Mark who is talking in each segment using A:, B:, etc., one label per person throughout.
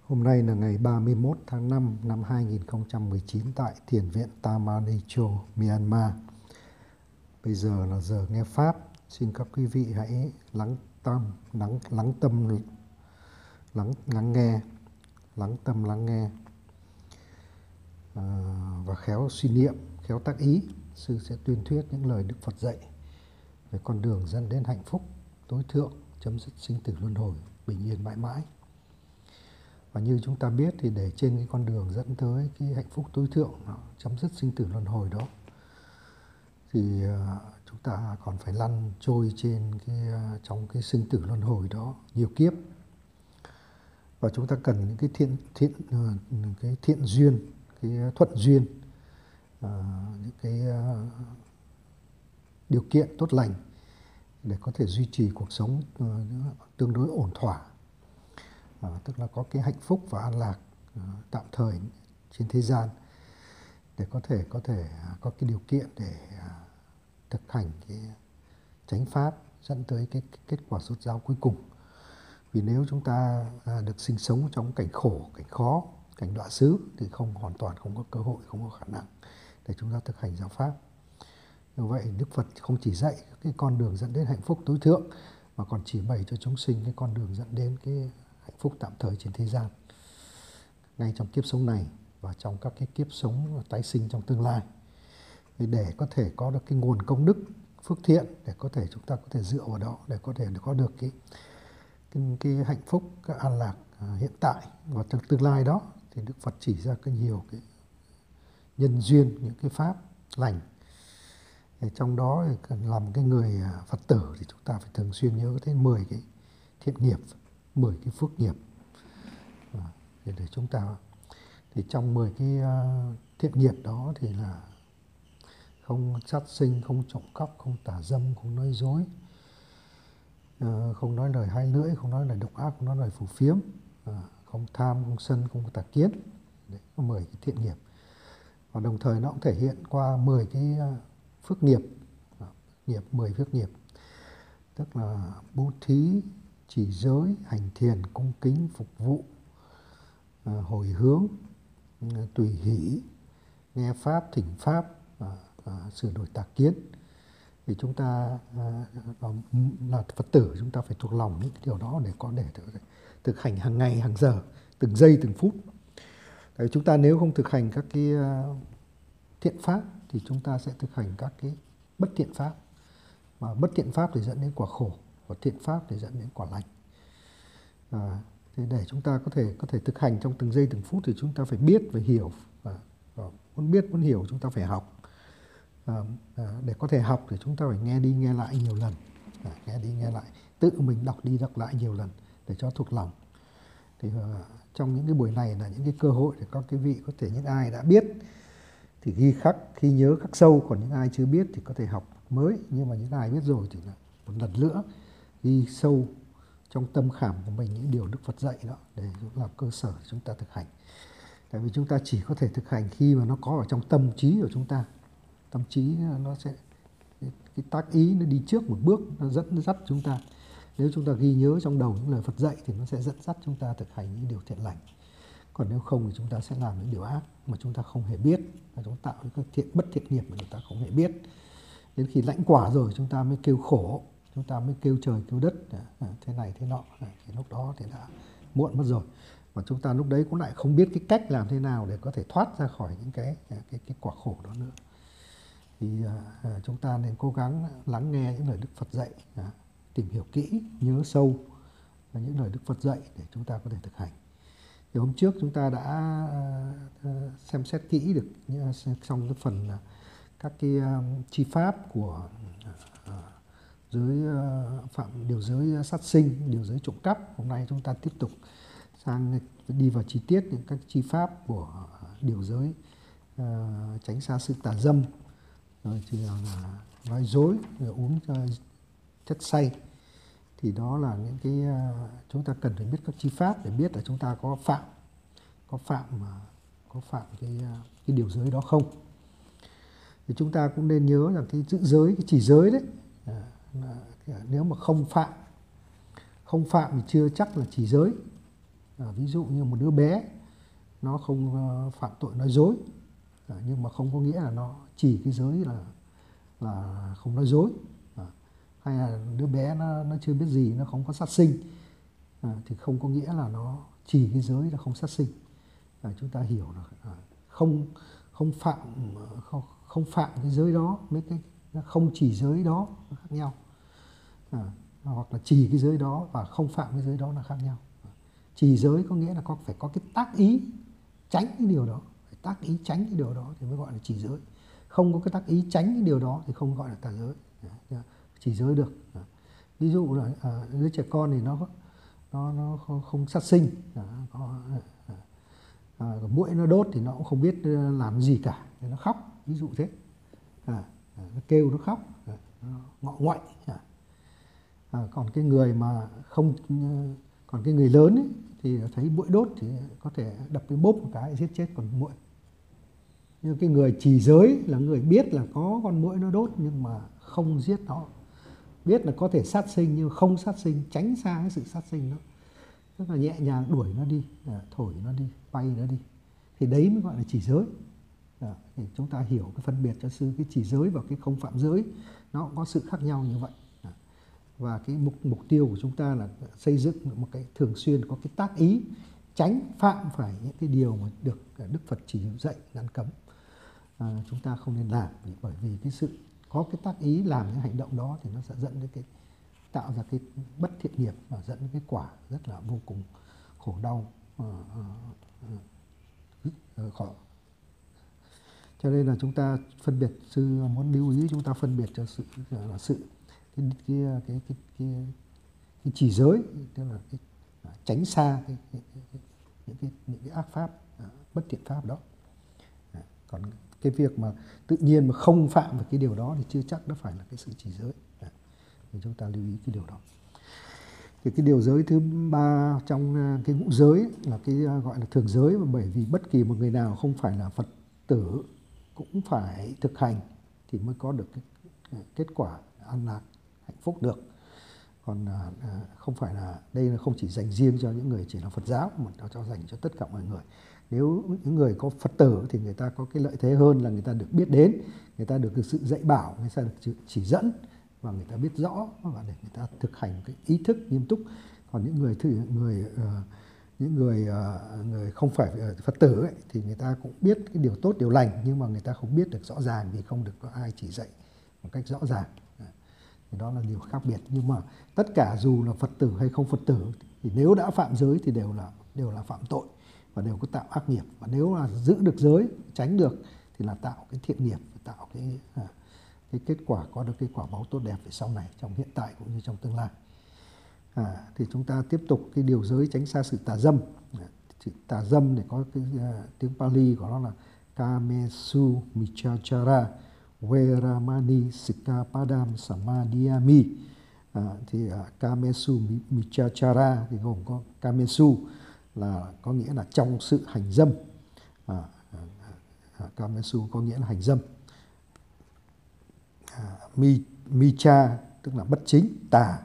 A: Hôm nay là ngày 31 tháng 5 năm 2019 tại Thiền viện Tamanicho, Myanmar. Bây giờ là giờ nghe Pháp. Xin các quý vị hãy lắng nghe và khéo suy niệm, khéo tác ý. Sư sẽ tuyên thuyết những lời Đức Phật dạy về con đường dẫn đến hạnh phúc tối thượng, chấm dứt sinh tử luân hồi, bình yên mãi mãi. Và như chúng ta biết thì để trên cái con đường dẫn tới cái hạnh phúc tối thượng, chấm dứt sinh tử luân hồi đó, thì chúng ta còn phải lăn trôi trong cái sinh tử luân hồi đó nhiều kiếp. Và chúng ta cần những cái thiện duyên, cái thuận duyên, những cái điều kiện tốt lành để có thể duy trì cuộc sống tương đối ổn thỏa. Tức là có cái hạnh phúc và an lạc tạm thời trên thế gian, để có thể có cái điều kiện để thực hành cái chánh pháp dẫn tới cái kết quả rốt ráo cuối cùng. Vì nếu chúng ta được sinh sống trong cảnh khổ, cảnh khó, cảnh đọa xứ thì hoàn toàn không có cơ hội, không có khả năng để chúng ta thực hành giáo pháp. Như vậy Đức Phật không chỉ dạy cái con đường dẫn đến hạnh phúc tối thượng, mà còn chỉ bày cho chúng sinh cái con đường dẫn đến cái hạnh phúc tạm thời trên thế gian, ngay trong kiếp sống này và trong các cái kiếp sống tái sinh trong tương lai, để có thể có được cái nguồn công đức phước thiện, để có thể chúng ta có thể dựa vào đó để có thể có được cái hạnh phúc, cái an lạc hiện tại và trong tương lai đó. Thì Đức Phật chỉ ra nhiều cái nhân duyên, những cái pháp lành. Trong đó thì cần làm cái người Phật tử thì chúng ta phải thường xuyên nhớ đến 10 cái thiện nghiệp, 10 cái phước nghiệp, để chúng ta, thì trong 10 cái thiện nghiệp đó thì là không sát sinh, không trộm cắp, không tà dâm, không nói dối, không nói lời hai lưỡi, không nói lời độc ác, không nói lời phù phiếm, không tham, không sân, không tà kiến. Đấy, có 10 cái thiện nghiệp. Và đồng thời nó cũng thể hiện qua 10 cái phước nghiệp, 10 phước nghiệp, tức là bố thí, trì giới, hành thiền, cung kính, phục vụ, hồi hướng, tùy hỷ, nghe pháp, thỉnh pháp, sửa đổi tà kiến. Thì chúng ta là Phật tử, chúng ta phải thuộc lòng những cái điều đó để có thể thực hành hàng ngày, hàng giờ, từng giây, từng phút. Tại chúng ta nếu không thực hành các cái thiện pháp thì chúng ta sẽ thực hành các cái bất thiện pháp. Mà bất thiện pháp thì dẫn đến quả khổ, và thiện pháp thì dẫn đến quả lành. Thì để chúng ta có thể thực hành trong từng giây từng phút thì chúng ta phải biết và hiểu, và muốn biết muốn hiểu chúng ta phải học. Để có thể học thì chúng ta phải nghe đi nghe lại nhiều lần, nghe đi nghe lại, tự mình đọc đi đọc lại nhiều lần để cho thuộc lòng. Thì trong những cái buổi này là những cái cơ hội để các quý vị có thể, những ai đã biết thì ghi nhớ khắc sâu, còn những ai chưa biết thì có thể học mới. Nhưng mà những ai biết rồi thì là một lần nữa ghi sâu trong tâm khảm của mình những điều Đức Phật dạy đó, để làm cơ sở để chúng ta thực hành. Tại vì chúng ta chỉ có thể thực hành khi mà nó có ở trong tâm trí của chúng ta. Tâm trí nó sẽ, cái tác ý nó đi trước một bước, nó dẫn dắt chúng ta. Nếu chúng ta ghi nhớ trong đầu những lời Phật dạy thì nó sẽ dẫn dắt chúng ta thực hành những điều thiện lành. Còn nếu không thì chúng ta sẽ làm những điều ác mà chúng ta không hề biết, và chúng tạo những cái bất thiện nghiệp mà chúng ta không hề biết. Đến khi lãnh quả rồi chúng ta mới kêu khổ, chúng ta mới kêu trời kêu đất, thế này thế nọ, thì lúc đó thì đã muộn mất rồi. Và chúng ta lúc đấy cũng lại không biết cái cách làm thế nào để có thể thoát ra khỏi những cái quả khổ đó nữa. Thì chúng ta nên cố gắng lắng nghe những lời Đức Phật dạy, tìm hiểu kỹ, nhớ sâu những lời Đức Phật dạy để chúng ta có thể thực hành. Thì hôm trước chúng ta đã xem xét kỹ được trong cái phần các cái chi pháp của giới phạm, điều giới sát sinh, điều giới trộm cắp. Hôm nay chúng ta tiếp tục đi vào chi tiết những các chi pháp của điều giới tránh xa sự tà dâm, rồi thì là nói dối, rồi uống chất say. Thì đó là những cái chúng ta cần phải biết các chi pháp để biết là chúng ta có phạm cái điều giới đó không. Thì chúng ta cũng nên nhớ rằng cái giữ giới, cái chỉ giới đấy, nếu mà không phạm thì chưa chắc là chỉ giới. Ví dụ như một đứa bé nó không phạm tội nói dối, nhưng mà không có nghĩa là nó chỉ cái giới là không nói dối. Hay là đứa bé nó chưa biết gì, nó không có sát sinh, thì không có nghĩa là nó chỉ cái giới là không sát sinh. Chúng ta hiểu là không phạm cái giới đó, mấy cái không chỉ giới đó nó khác nhau. Hoặc là chỉ cái giới đó và không phạm cái giới đó là khác nhau. Chỉ giới có nghĩa là phải có cái tác ý tránh cái điều đó, phải tác ý tránh cái điều đó thì mới gọi là chỉ giới. Không có cái tác ý tránh cái điều đó thì không gọi là tà giới, chỉ giới được. Ví dụ là đứa trẻ con thì nó không sát sinh, muỗi nó đốt thì nó cũng không biết làm gì cả, thì nó khóc, ví dụ thế. Nó kêu, nó khóc, nó ngọ ngoại. Còn cái người mà không, còn cái người lớn ấy, thì thấy muỗi đốt thì có thể đập cái bốp một cái giết chết con muỗi. Nhưng cái người trì giới là người biết là có con muỗi nó đốt nhưng mà không giết nó, biết là có thể sát sinh nhưng không sát sinh, tránh xa cái sự sát sinh đó, rất là nhẹ nhàng đuổi nó đi, thổi nó đi, bay nó đi, thì đấy mới gọi là trì giới. Thì chúng ta hiểu cái phân biệt cho sư, cái trì giới và cái không phạm giới nó cũng có sự khác nhau như vậy. Và cái mục tiêu của chúng ta là xây dựng một cái thường xuyên có cái tác ý tránh phạm phải những cái điều mà được Đức Phật chỉ dạy ngăn cấm. Chúng ta không nên làm, bởi vì cái sự có cái tác ý làm những hành động đó thì nó sẽ dẫn đến cái tạo ra cái bất thiện nghiệp và dẫn đến cái quả rất là vô cùng khổ đau, khó. Cho nên là chúng ta phân biệt, sư muốn lưu ý chúng ta phân biệt cho sự cái chỉ giới, tức là cái tránh xa những cái ác pháp, bất thiện pháp đó. Còn cái việc mà tự nhiên mà không phạm vào cái điều đó thì chưa chắc nó phải là cái sự chỉ giới. Thì chúng ta lưu ý cái điều đó. Thì cái điều giới thứ ba trong cái ngũ giới là cái gọi là thường giới, bởi vì bất kỳ một người nào không phải là Phật tử cũng phải thực hành thì mới có được cái kết quả an lạc hạnh phúc được. Còn không phải là đây là không chỉ dành riêng cho những người chỉ là Phật giáo mà nó cho dành cho tất cả mọi người. Nếu những người có Phật tử thì người ta có cái lợi thế hơn là người ta được biết đến, người ta được sự dạy bảo, người ta được chỉ dẫn và người ta biết rõ và để người ta thực hành cái ý thức nghiêm túc. Còn những người không phải Phật tử ấy, thì người ta cũng biết cái điều tốt điều lành nhưng mà người ta không biết được rõ ràng vì không được có ai chỉ dạy một cách rõ ràng. Thì đó là điều khác biệt. Nhưng mà tất cả dù là Phật tử hay không Phật tử thì nếu đã phạm giới thì đều là phạm tội và đều có tạo ác nghiệp. Và nếu là giữ được giới, tránh được thì là tạo cái thiện nghiệp, tạo cái kết quả, có được cái quả báo tốt đẹp về sau này, trong hiện tại cũng như trong tương lai. Thì chúng ta tiếp tục cái điều giới tránh xa sự tà dâm. Tà dâm để có cái tiếng Pali của nó là Kamesu Michachara Veramani Sikkhapadam Samadhiyami. Thì Kamesu Michachara thì gồm có Kamesu là có nghĩa là trong sự hành dâm. Kamesu có nghĩa là hành dâm. Micha tức là bất chính, tà.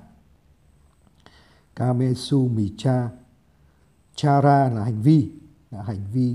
A: Kamesu Micha Chara là hành vi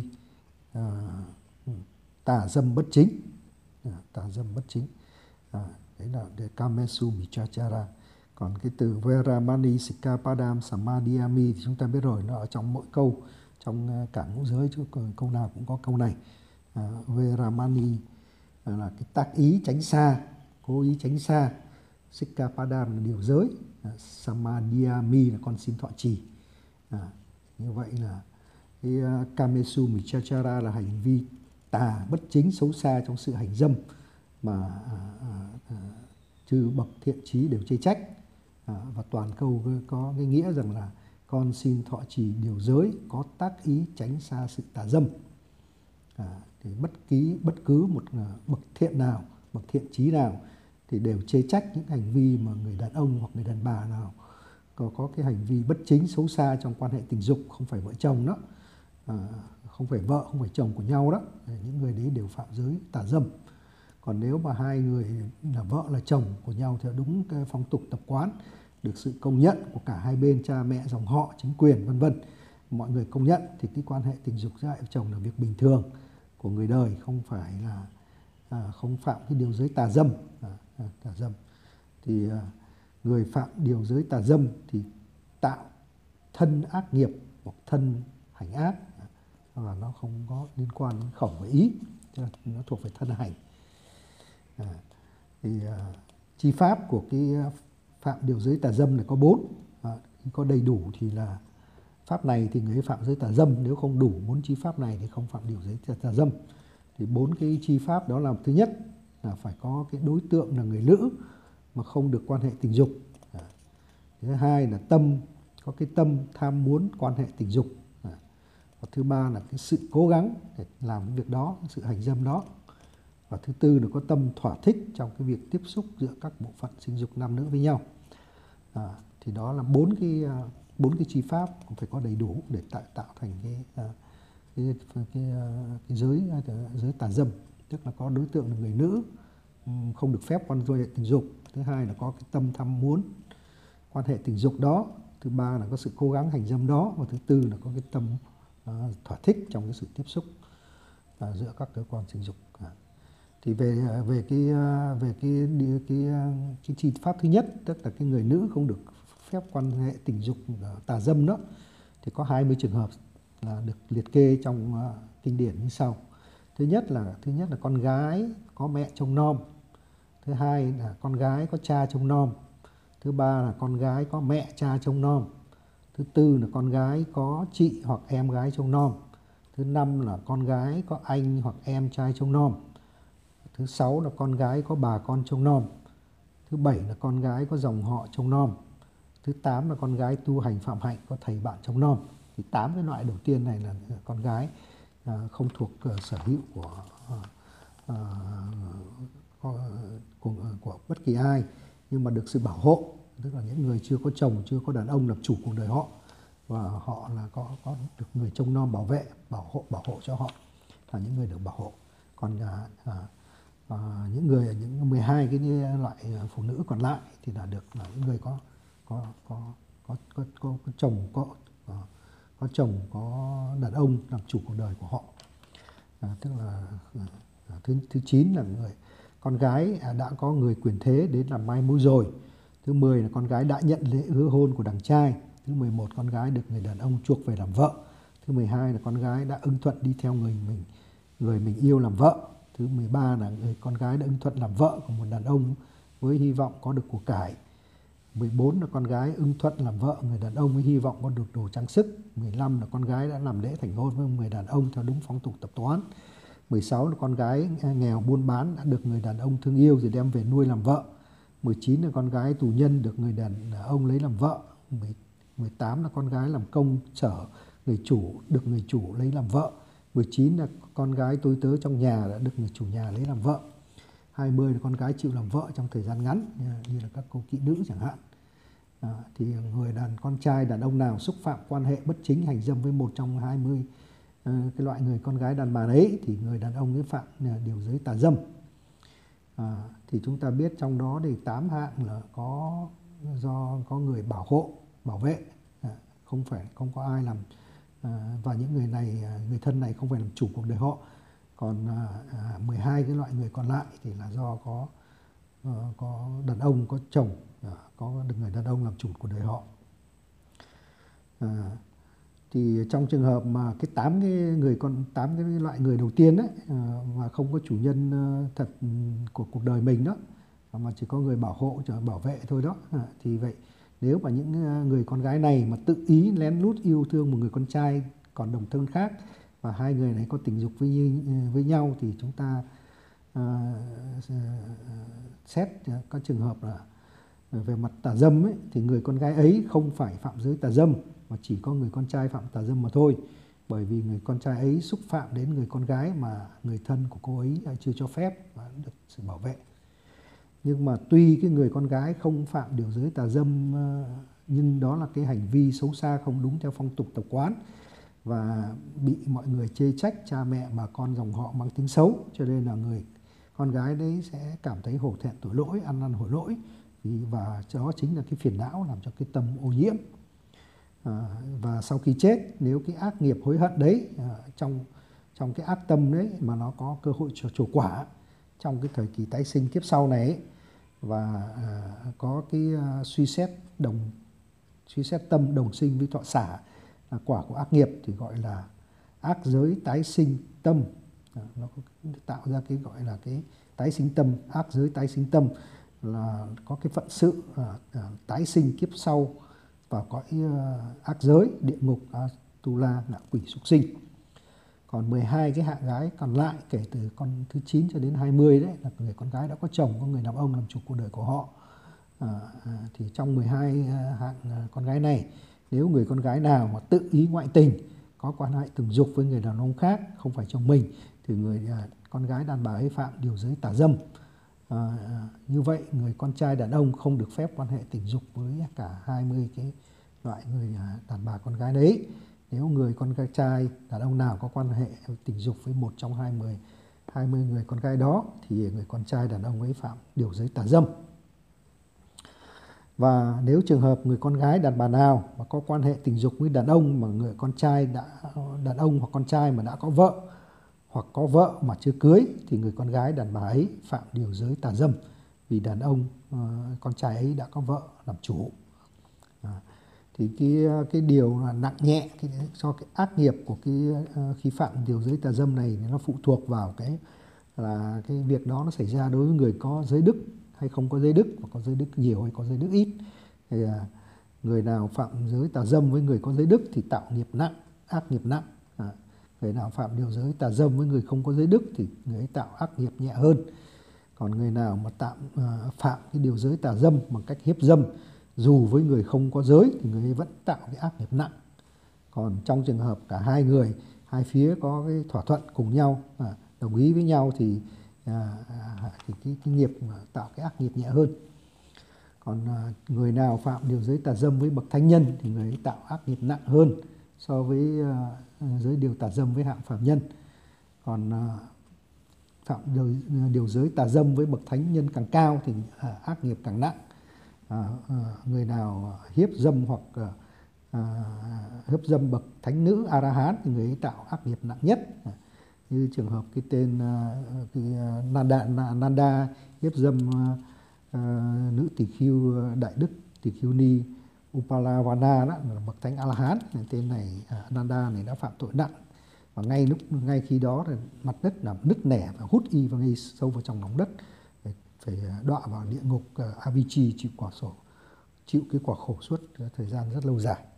A: tà dâm bất chính. Tà dâm bất chính. Đấy là Kamesu Michachara. Còn cái từ Veramani Sikkhapadam Samadhiyami thì chúng ta biết rồi, nó ở trong mỗi câu, trong cả ngũ giới chứ câu nào cũng có câu này. Veramani là cái tác ý tránh xa, cố ý tránh xa. Sikkhapadam là điều giới. Samadhiyami là con xin thọ trì. Như vậy là cái Kamesu Michachara là hành vi tà bất chính xấu xa trong sự hành dâm mà chư bậc thiện trí đều chê trách. Và toàn câu có cái nghĩa rằng là con xin thọ trì điều giới có tác ý tránh xa sự tà dâm. Thì bất cứ một bậc thiện nào, bậc thiện trí nào thì đều chê trách những hành vi mà người đàn ông hoặc người đàn bà nào có cái hành vi bất chính xấu xa trong quan hệ tình dục, không phải vợ chồng đó, không phải vợ, không phải chồng của nhau đó, những người đấy đều phạm giới tà dâm. Còn nếu mà hai người là vợ là chồng của nhau theo đúng cái phong tục tập quán, được sự công nhận của cả hai bên, cha mẹ, dòng họ, chính quyền vân vân, mọi người công nhận thì cái quan hệ tình dục giữa hai vợ chồng là việc bình thường của người đời, không phải là không phạm cái điều giới tà dâm. Tà dâm thì người phạm điều giới tà dâm thì tạo thân ác nghiệp hoặc thân hành ác, và nó không có liên quan đến khẩu và ý, nó thuộc về thân hành. Thì chi pháp của cái phạm điều giới tà dâm này có 4. Khi có đầy đủ thì là pháp này thì người ấy phạm giới tà dâm, nếu không đủ 4 chi pháp này thì không phạm điều giới tà dâm. Thì 4 cái chi pháp đó là: thứ nhất là phải có cái đối tượng là người nữ mà không được quan hệ tình dục. Thứ hai là có cái tâm tham muốn quan hệ tình dục. Và thứ ba là cái sự cố gắng để làm cái việc đó, sự hành dâm đó. Và thứ tư là có tâm thỏa thích trong cái việc tiếp xúc giữa các bộ phận sinh dục nam nữ với nhau. Thì đó là 4 cái chi pháp cũng phải có đầy đủ để tạo thành cái giới tà dâm, tức là có đối tượng là người nữ không được phép quan hệ tình dục. Thứ hai là có cái tâm tham muốn quan hệ tình dục đó. Thứ ba là có sự cố gắng hành dâm đó. Và thứ tư là có cái tâm thỏa thích trong cái sự tiếp xúc giữa các cơ quan sinh dục. Thì về cái chi pháp thứ nhất, tức là cái người nữ không được phép quan hệ tình dục tà dâm đó, thì có 20 trường hợp là được liệt kê trong kinh điển như sau. Thứ nhất là con gái có mẹ trông nom. Thứ hai là con gái có cha trông nom. Thứ ba là con gái có mẹ cha trông nom. Thứ tư là con gái có chị hoặc em gái trông nom. Thứ năm là con gái có anh hoặc em trai trông nom. Thứ sáu là con gái có bà con trông nom. Thứ bảy là con gái có dòng họ trông nom. Thứ 8 là con gái tu hành phạm hạnh có thầy bạn trông nom. Thì 8 cái loại đầu tiên này là con gái không thuộc sở hữu của bất kỳ ai, nhưng mà được sự bảo hộ, tức là những người chưa có chồng, chưa có đàn ông làm chủ cuộc đời họ, và họ là có được người trông nom bảo vệ, bảo hộ cho họ, là những người được bảo hộ. Còn những 12 cái loại phụ nữ còn lại thì là được là những người có chồng, có đàn ông làm chủ cuộc đời của họ. Tức là thứ 9 là con gái đã có người quyền thế đến làm mai mối rồi. Thứ 10 là con gái đã nhận lễ hứa hôn của đàn trai. Thứ 11 con gái được người đàn ông chuộc về làm vợ. Thứ 12 là con gái đã ưng thuận đi theo người mình yêu làm vợ. Thứ 13 là con gái đã ưng thuận làm vợ của một đàn ông với hy vọng có được của cải. 14 là con gái ưng thuận làm vợ người đàn ông với hy vọng có được đồ trang sức. 15 là con gái đã làm lễ thành hôn với người đàn ông theo đúng phong tục tập quán. 16 là con gái nghèo buôn bán đã được người đàn ông thương yêu rồi đem về nuôi làm vợ. 19 là con gái tù nhân được người đàn ông lấy làm vợ. 18 là con gái làm công chở được người chủ lấy làm vợ. 19 là con gái tôi tớ trong nhà đã được người chủ nhà lấy làm vợ. 20 là con gái chịu làm vợ trong thời gian ngắn, như là các cô kỹ nữ chẳng hạn. Thì con trai đàn ông nào xúc phạm quan hệ bất chính hành dâm với một trong 20 cái loại người con gái đàn bà đấy thì người đàn ông ấy phạm điều giới tà dâm. Thì chúng ta biết trong đó thì 8 hạng là do có người bảo hộ, bảo vệ, không có ai làm, và những người này, người thân này không phải làm chủ cuộc đời họ. Còn 12 cái loại người còn lại thì là do có đàn ông, có chồng, có được người đàn ông làm chủ cuộc đời họ. Thì trong trường hợp mà cái 8 cái loại người đầu tiên ấy, mà không có chủ nhân thật của cuộc đời mình đó, mà chỉ có người bảo hộ, bảo vệ thôi đó, thì vậy nếu mà những người con gái này mà tự ý lén lút yêu thương một người con trai còn đồng thân khác và hai người này có tình dục với nhau thì chúng ta xét các trường hợp là về mặt tà dâm ấy, thì người con gái ấy không phải phạm giới tà dâm, mà chỉ có người con trai phạm tà dâm mà thôi, bởi vì người con trai ấy xúc phạm đến người con gái mà người thân của cô ấy chưa cho phép và được sự bảo vệ. Nhưng mà tuy cái người con gái không phạm điều giới tà dâm, nhưng đó là cái hành vi xấu xa không đúng theo phong tục tập quán và bị mọi người chê trách, cha mẹ bà con dòng họ mang tiếng xấu, cho nên là người con gái đấy sẽ cảm thấy hổ thẹn tội lỗi, ăn năn hối lỗi, và đó chính là cái phiền não làm cho cái tâm ô nhiễm. Và sau khi chết, nếu cái ác nghiệp hối hận đấy trong cái ác tâm đấy mà nó có cơ hội trổ quả trong cái thời kỳ tái sinh kiếp sau này ấy, và có cái suy xét tâm đồng sinh với thọ xả là quả của ác nghiệp, thì gọi là ác giới tái sinh tâm. Nó tạo ra cái gọi là cái tái sinh tâm, ác giới tái sinh tâm là có cái phận sự tái sinh kiếp sau vào cõi ác giới, địa ngục, tu la, ngạ quỷ, súc sinh. Còn 12 cái hạng gái còn lại kể từ con thứ 9 cho đến 20 đấy là người con gái đã có chồng, có người đàn ông làm chủ cuộc đời của họ. Thì trong 12 hạng con gái này, nếu người con gái nào mà tự ý ngoại tình, có quan hệ tình dục với người đàn ông khác không phải chồng mình, thì người con gái đàn bà ấy phạm điều giới tà dâm. Như vậy người con trai đàn ông không được phép quan hệ tình dục với cả 20 cái loại người đàn bà con gái đấy. Nếu người con trai đàn ông nào có quan hệ tình dục với một trong 20 người con gái đó, thì người con trai đàn ông ấy phạm điều giới tà dâm. Và nếu trường hợp người con gái đàn bà nào mà có quan hệ tình dục với đàn ông mà người con trai đàn ông hoặc con trai mà đã có vợ, hoặc có vợ mà chưa cưới, thì người con gái đàn bà ấy phạm điều giới tà dâm, vì đàn ông con trai ấy đã có vợ làm chủ. Thì cái điều là nặng nhẹ cho cái ác nghiệp của khi phạm điều giới tà dâm này thì nó phụ thuộc vào cái việc đó nó xảy ra đối với người có giới đức hay không có giới đức, và có giới đức nhiều hay có giới đức ít. Thì người nào phạm giới tà dâm với người có giới đức thì tạo nghiệp nặng, ác nghiệp nặng. Người nào phạm điều giới tà dâm với người không có giới đức thì người ấy tạo ác nghiệp nhẹ hơn. Còn người nào mà phạm cái điều giới tà dâm bằng cách hiếp dâm dù với người không có giới thì người ấy vẫn tạo cái ác nghiệp nặng. Còn trong trường hợp cả hai phía có cái thỏa thuận cùng nhau, đồng ý với nhau thì cái nghiệp tạo cái ác nghiệp nhẹ hơn. Còn người nào phạm điều giới tà dâm với bậc thánh nhân thì người ấy tạo ác nghiệp nặng hơn so với giới điều tà dâm với hạng phàm nhân. Còn phạm điều giới tà dâm với bậc thánh nhân càng cao thì ác nghiệp càng nặng. Người nào hiếp dâm hoặc hiếp dâm bậc thánh nữ A-la-hán thì người ấy tạo ác nghiệp nặng nhất. Như trường hợp cái tên Nanda hiếp dâm nữ tỳ khưu đại đức tỳ khưu ni Upalavana, đó là bậc thánh A-la-hán. Tên này Nanda này đã phạm tội nặng, và ngay khi đó là mặt đất làm nứt nẻ và hút y vào ngay sâu vào trong lòng đất, phải đọa vào địa ngục Avichi, chịu cái quả khổ suốt thời gian rất lâu dài.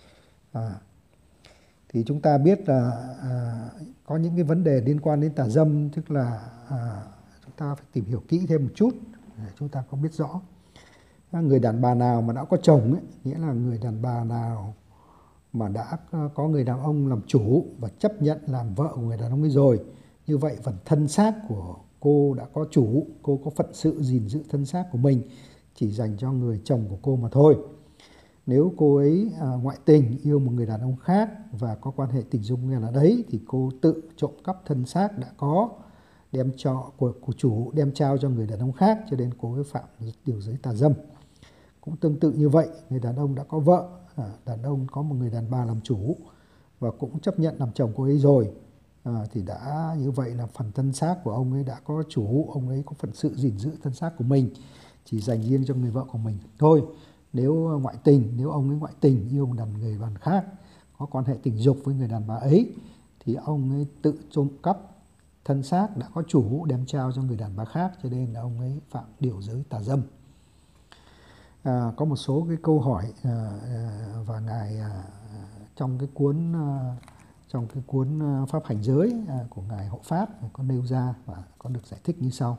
A: Thì chúng ta biết là có những cái vấn đề liên quan đến tà dâm, tức là chúng ta phải tìm hiểu kỹ thêm một chút để chúng ta có biết rõ. Người đàn bà nào mà đã có chồng ấy, nghĩa là người đàn bà nào mà đã có người đàn ông làm chủ và chấp nhận làm vợ của người đàn ông ấy rồi, như vậy phần thân xác của cô đã có chủ, cô có phận sự gìn giữ thân xác của mình chỉ dành cho người chồng của cô mà thôi. Nếu cô ấy ngoại tình, yêu một người đàn ông khác và có quan hệ tình dục với người đàn đấy, thì cô tự trộm cắp thân xác đã có của chủ đem trao cho người đàn ông khác, cho nên cô ấy phạm điều giới tà dâm. Cũng tương tự như vậy, người đàn ông đã có vợ, đàn ông có một người đàn bà làm chủ và cũng chấp nhận làm chồng cô ấy rồi, thì đã như vậy là phần thân xác của ông ấy đã có chủ, ông ấy có phận sự gìn giữ thân xác của mình chỉ dành riêng cho người vợ của mình thôi. Nếu ông ấy ngoại tình yêu một người đàn khác, có quan hệ tình dục với người đàn bà ấy, thì ông ấy tự trộm cắp thân xác đã có chủ đem trao cho người đàn bà khác, cho nên là ông ấy phạm điều giới tà dâm. Có một số cái câu hỏi và ngài trong cái cuốn pháp hành giới của ngài Hộ Pháp có nêu ra và có được giải thích như sau.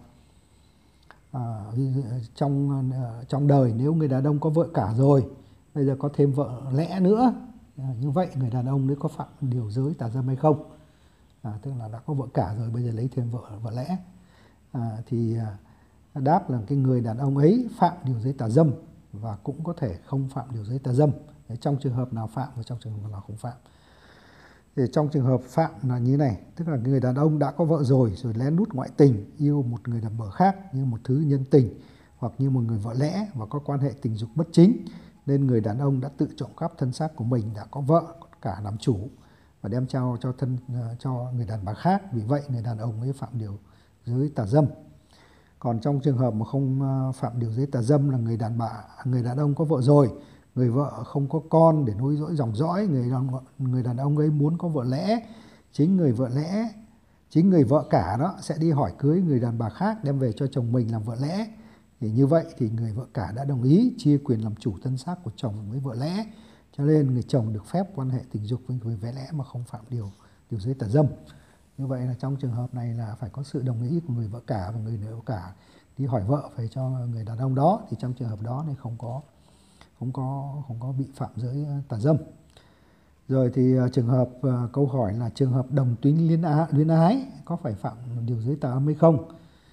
A: Trong đời nếu người đàn ông có vợ cả rồi, bây giờ có thêm vợ lẽ nữa, như vậy người đàn ông đấy có phạm điều giới tà dâm hay không? Tức là đã có vợ cả rồi, bây giờ lấy thêm vợ lẽ. Thì đáp là cái người đàn ông ấy phạm điều giới tà dâm và cũng có thể không phạm điều giới tà dâm. Trong trường hợp nào phạm và trong trường hợp nào không phạm. Thì trong trường hợp phạm là như này, tức là người đàn ông đã có vợ rồi lén lút ngoại tình, yêu một người đàn bà khác như một thứ nhân tình hoặc như một người vợ lẽ và có quan hệ tình dục bất chính, nên người đàn ông đã tự trộm cắp thân xác của mình, đã có vợ cả làm chủ và đem trao cho người đàn bà khác. Vì vậy người đàn ông mới phạm điều giới tà dâm. Còn trong trường hợp mà không phạm điều giới tà dâm là người đàn ông có vợ rồi, người vợ không có con để nối dõi dòng dõi, người đàn ông ấy muốn có vợ lẽ, chính người vợ cả đó sẽ đi hỏi cưới người đàn bà khác đem về cho chồng mình làm vợ lẽ. Thì như vậy thì người vợ cả đã đồng ý chia quyền làm chủ thân xác của chồng với vợ lẽ, cho nên người chồng được phép quan hệ tình dục với người vợ lẽ mà không phạm điều giới tà dâm. Như vậy là trong trường hợp này là phải có sự đồng ý của người vợ cả, và người vợ cả đi hỏi vợ về cho người đàn ông đó, thì trong trường hợp đó này không có bị phạm giới tà dâm. Rồi thì trường hợp câu hỏi là trường hợp đồng tính luyến ái có phải phạm điều giới tà âm hay không?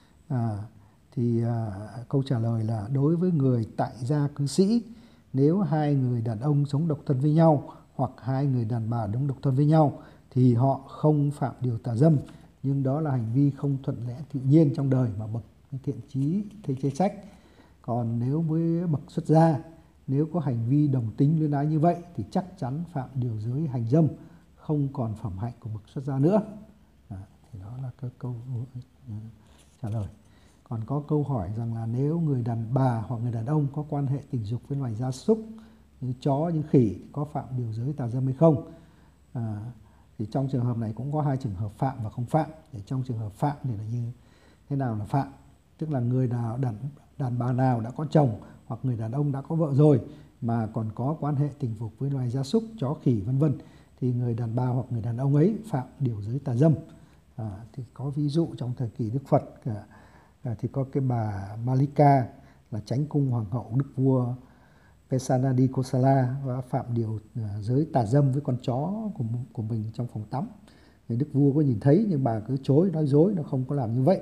A: Câu trả lời là đối với người tại gia cư sĩ, nếu hai người đàn ông sống độc thân với nhau hoặc hai người đàn bà sống độc thân với nhau thì họ không phạm điều tà dâm, nhưng đó là hành vi không thuận lẽ tự nhiên trong đời mà bậc thiện chí thấy chê trách. Còn nếu với bậc xuất gia, nếu có hành vi đồng tính luyến ái như vậy thì chắc chắn phạm điều giới hành dâm, không còn phẩm hạnh của bậc xuất gia nữa. Thì đó là cái câu trả lời. Còn có câu hỏi rằng là nếu người đàn bà hoặc người đàn ông có quan hệ tình dục với loài gia súc như chó, như khỉ, có phạm điều giới tà dâm hay không? Thì trong trường hợp này cũng có hai trường hợp phạm và không phạm. Để trong trường hợp phạm thì là như thế nào là phạm? Tức là người nào đàn bà nào đã có chồng hoặc người đàn ông đã có vợ rồi mà còn có quan hệ tình dục với loài gia súc, chó, khỉ vân vân, thì người đàn bà hoặc người đàn ông ấy phạm điều giới tà dâm. Thì có ví dụ trong thời kỳ Đức Phật thì có cái bà Malika là chánh cung hoàng hậu đức vua Pesanadi Kosala và phạm điều giới tà dâm với con chó của mình trong phòng tắm. Thì đức vua có nhìn thấy nhưng bà cứ chối, nói dối, nó không có làm như vậy.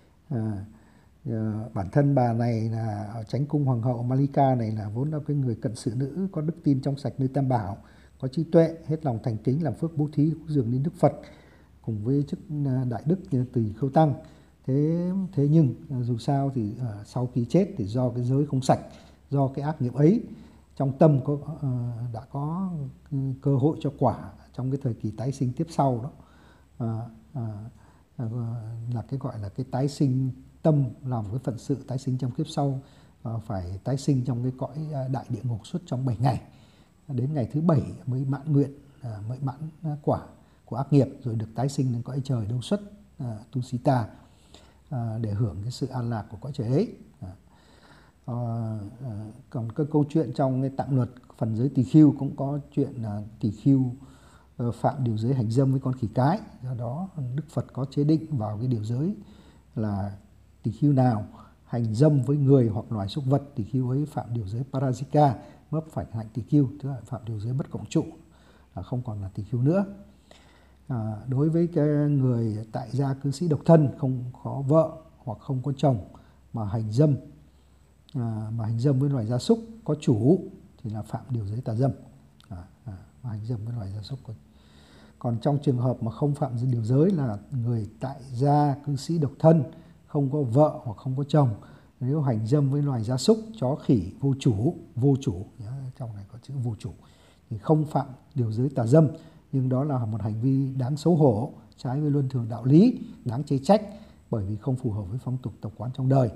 A: Bản thân bà này là chánh cung hoàng hậu Malika này là vốn là cái người cận sự nữ, có đức tin trong sạch nơi Tam Bảo, có trí tuệ, hết lòng thành kính làm phước bố thí cúng dường đến Đức Phật cùng với chức đại đức Tỳ Khưu Tăng. Thế nhưng dù sao thì sau khi chết thì do cái giới không sạch, do cái ác nghiệp ấy, trong tâm đã có cơ hội cho quả trong cái thời kỳ tái sinh tiếp sau đó, là cái gọi là cái tái sinh tâm, làm cái phận sự tái sinh trong kiếp sau, phải tái sinh trong cái cõi đại địa ngục suốt trong 7 ngày, đến ngày thứ 7 mới mãn nguyện, mới mãn quả của ác nghiệp, rồi được tái sinh lên cõi trời Đâu Xuất Tusita để hưởng cái sự an lạc của cõi trời ấy. Còn cái câu chuyện trong cái tạng luật phần giới tỳ khưu cũng có chuyện là tỳ khưu phạm điều giới hành dâm với con khỉ cái. Do đó Đức Phật có chế định vào cái điều giới là tỳ khưu nào hành dâm với người hoặc loài súc vật, tỳ khưu ấy phạm điều giới parajika, mất phải hạnh tỳ khưu, tức là phạm điều giới bất cộng trụ, không còn là tỳ khưu nữa. Đối với cái người tại gia cư sĩ độc thân, không có vợ hoặc không có chồng mà hành dâm với loài gia súc có chủ thì là phạm điều giới tà dâm. Mà hành dâm với loài gia súc. Còn trong trường hợp mà không phạm điều giới là người tại gia cư sĩ độc thân, không có vợ hoặc không có chồng, nếu hành dâm với loài gia súc, chó, khỉ vô chủ, trong này có chữ vô chủ, thì không phạm điều giới tà dâm, nhưng đó là một hành vi đáng xấu hổ, trái với luân thường đạo lý, đáng chê trách bởi vì không phù hợp với phong tục tập quán trong đời.